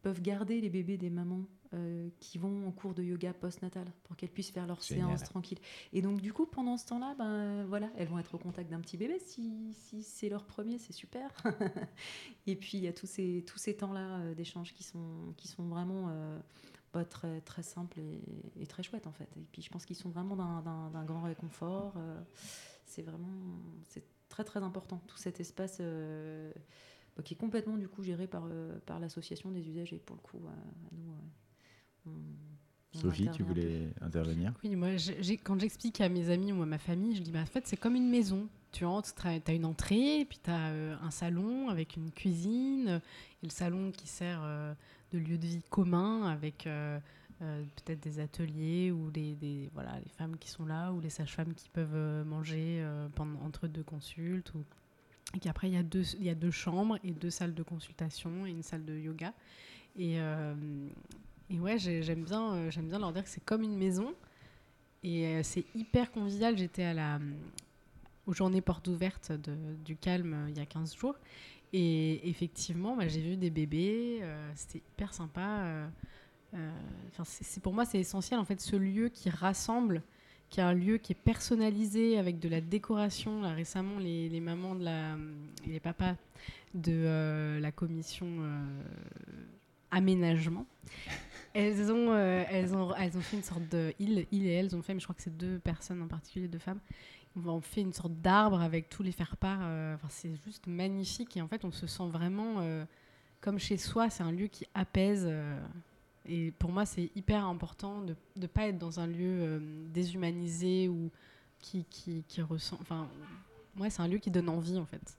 Speaker 4: peuvent garder les bébés des mamans euh, qui vont en cours de yoga postnatal pour qu'elles puissent faire leur
Speaker 2: Génial.
Speaker 4: séance tranquille. Et donc du coup, pendant ce temps-là, ben, voilà, elles vont être au contact d'un petit bébé. Si, si c'est leur premier, c'est super. Et puis il y a tous ces, tous ces temps-là euh, d'échange qui sont, qui sont vraiment euh, bah, très, très simples et, et très chouettes en fait. Et puis je pense qu'ils sont vraiment d'un, d'un, d'un grand réconfort. Euh, c'est vraiment c'est très très important, tout cet espace euh, bah, qui est complètement du coup géré par, euh, par l'association des usagers pour le coup. Euh, à nous, euh, on, on
Speaker 2: Sophie, tu
Speaker 4: intervient
Speaker 2: voulais intervenir?
Speaker 5: Oui, moi, j'ai, quand j'explique à mes amis ou à ma famille, je dis, bah, en fait, c'est comme une maison. Tu entres, tu as une entrée, puis tu as euh, un salon avec une cuisine, euh, et le salon qui sert euh, de lieu de vie commun avec euh, euh, peut-être des ateliers ou les, des, voilà, les femmes qui sont là ou les sages-femmes qui peuvent euh, manger euh, pendant, entre deux consultes. Ou... Et qu'après, il y a deux, il y a deux chambres et deux salles de consultation et une salle de yoga. Et, euh, et ouais, j'ai, j'aime, bien, euh, j'aime bien leur dire que c'est comme une maison. Et euh, c'est hyper convivial. J'étais à la, aux journées portes ouvertes de, du Calme euh, il y a quinze jours. Et effectivement, bah, j'ai vu des bébés. Euh, c'était hyper sympa. Euh, euh, c'est, c'est, pour moi, c'est essentiel, en fait, ce lieu qui rassemble, qui est un lieu qui est personnalisé avec de la décoration. Là, récemment, les, les mamans de la, et les papas de euh, la commission euh, aménagement, elles ont, euh, elles, ont, elles ont fait une sorte de... Ils, ils et elles ont fait, mais je crois que c'est deux personnes en particulier, deux femmes, on fait une sorte d'arbre avec tous les faire-part. Euh, enfin, c'est juste magnifique. Et en fait, on se sent vraiment euh, comme chez soi. C'est un lieu qui apaise. Euh, et pour moi, c'est hyper important de ne pas être dans un lieu euh, déshumanisé ou qui, qui, qui ressent... Enfin, ouais, c'est un lieu qui donne envie, en fait.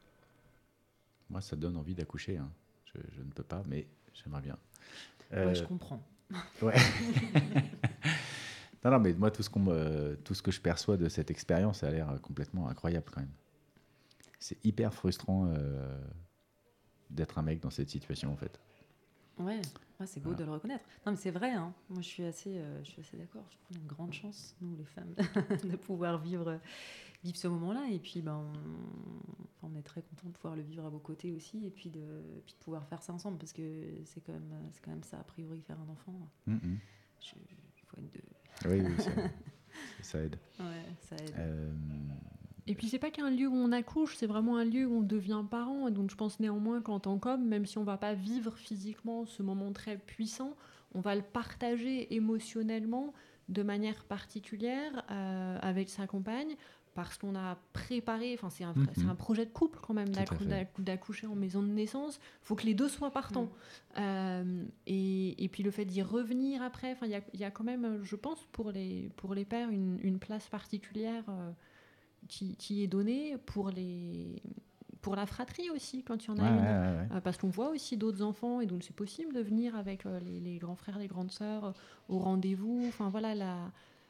Speaker 2: Moi, ça donne envie d'accoucher. Hein. Je, je ne peux pas, mais j'aimerais bien.
Speaker 4: Euh... Ouais, je comprends.
Speaker 2: Ouais. Non, non, mais moi, tout ce, qu'on me, tout ce que je perçois de cette expérience, ça a l'air complètement incroyable quand même. C'est hyper frustrant euh, d'être un mec dans cette situation, en fait.
Speaker 4: Ouais, ouais c'est beau voilà. de le reconnaître. Non, mais c'est vrai, hein. Moi, je suis assez, euh, je suis assez d'accord. Je trouve qu'on a une grande chance, nous, les femmes, de pouvoir vivre, vivre ce moment-là. Et puis, ben, on, on est très contents de pouvoir le vivre à vos côtés aussi. Et puis de, puis de pouvoir faire ça ensemble, parce que c'est quand même, c'est quand même ça, a priori, faire un enfant. Mm-hmm. Je, il faut être deux.
Speaker 2: Oui, oui, ça, ça aide.
Speaker 4: Ouais, ça aide.
Speaker 2: Euh...
Speaker 3: Et puis c'est pas qu'un lieu où on accouche, c'est vraiment un lieu où on devient parent. Et donc je pense néanmoins qu'en tant qu'homme, même si on va pas vivre physiquement ce moment très puissant, on va le partager émotionnellement de manière particulière euh, avec sa compagne, parce qu'on a préparé, enfin c'est un, mm-hmm. c'est un projet de couple quand même d'accou- d'accou- d'accoucher en maison de naissance. Il faut que les deux soient partants. Mm. Euh, et, et puis le fait d'y revenir après, enfin il y a, y a quand même, je pense, pour les, pour les pères, une, une place particulière euh, qui, qui est donnée pour les... pour la fratrie aussi, quand il y en a
Speaker 2: ouais,
Speaker 3: une.
Speaker 2: Ouais, ouais.
Speaker 3: Euh, parce qu'on voit aussi d'autres enfants, et donc c'est possible de venir avec euh, les, les grands frères, les grandes sœurs euh, au rendez-vous. Enfin voilà, la...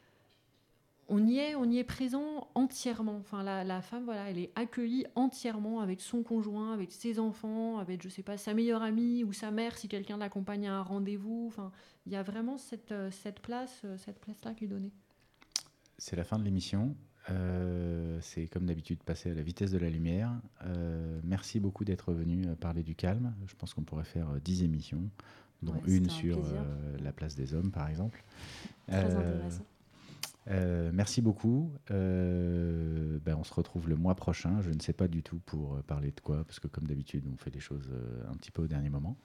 Speaker 3: on y est, on y est présent entièrement. Enfin la, la femme, voilà, elle est accueillie entièrement avec son conjoint, avec ses enfants, avec, je sais pas, sa meilleure amie ou sa mère si quelqu'un l'accompagne à un rendez-vous. Enfin, il y a vraiment cette, cette place, cette place-là qui est donnée.
Speaker 2: C'est la fin de l'émission. Euh, c'est comme d'habitude passé à la vitesse de la lumière. Euh, merci beaucoup d'être venu parler du calme. Je pense qu'on pourrait faire dix émissions, dont
Speaker 4: ouais,
Speaker 2: une sur euh, la place des hommes, par exemple.
Speaker 4: Très euh, intéressant.
Speaker 2: Euh, merci beaucoup. Euh, ben on se retrouve le mois prochain. Je ne sais pas du tout pour parler de quoi, parce que comme d'habitude, on fait les choses un petit peu au dernier moment.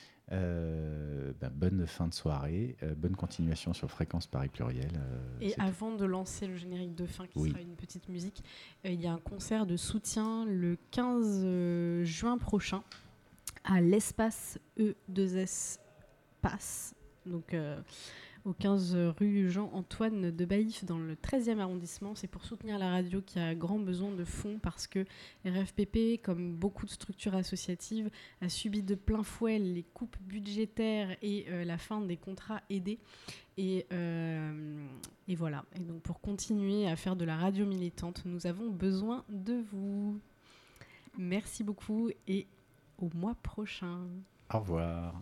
Speaker 2: Euh, ben bonne fin de soirée, euh, bonne continuation sur Fréquence Paris Pluriel. Euh,
Speaker 5: Et avant tout. de lancer le générique de fin, qui
Speaker 2: oui.
Speaker 5: sera une petite musique, euh, il y a un concert de soutien le quinze juin prochain à l'espace E deux S Pass, donc euh, au quinze rue Jean-Antoine de Baïf dans le treizième arrondissement. C'est pour soutenir la radio qui a grand besoin de fonds, parce que R F P P, comme beaucoup de structures associatives, a subi de plein fouet les coupes budgétaires et euh, la fin des contrats aidés. Et, euh, et voilà. Et donc pour continuer à faire de la radio militante, nous avons besoin de vous. Merci beaucoup et au mois prochain.
Speaker 2: Au revoir.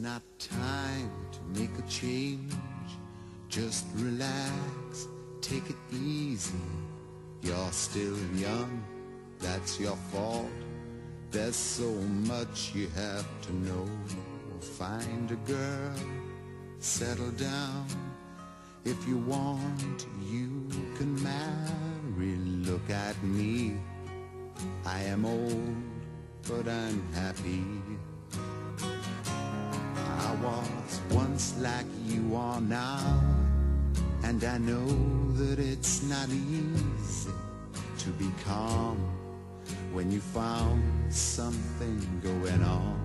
Speaker 6: not time to make a change. Just relax, take it easy. You're still young, that's your fault. There's so much you have to know. Find a girl, settle down. If you want, you can marry. Look at me, I am old, but I'm happy. I was once like you are now, and I know that it's not easy to be calm when you found something going on.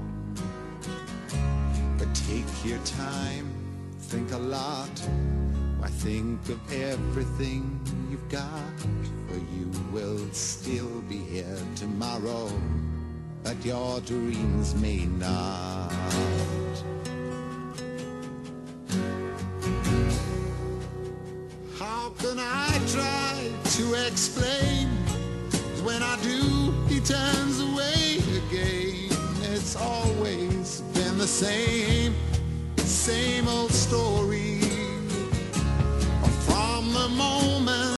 Speaker 6: But take your time, think a lot. Why, think of everything you've got, for you will still be here tomorrow, but your dreams may not. How can I try to explain? When I do, he turns away again. It's always been the same, same old story.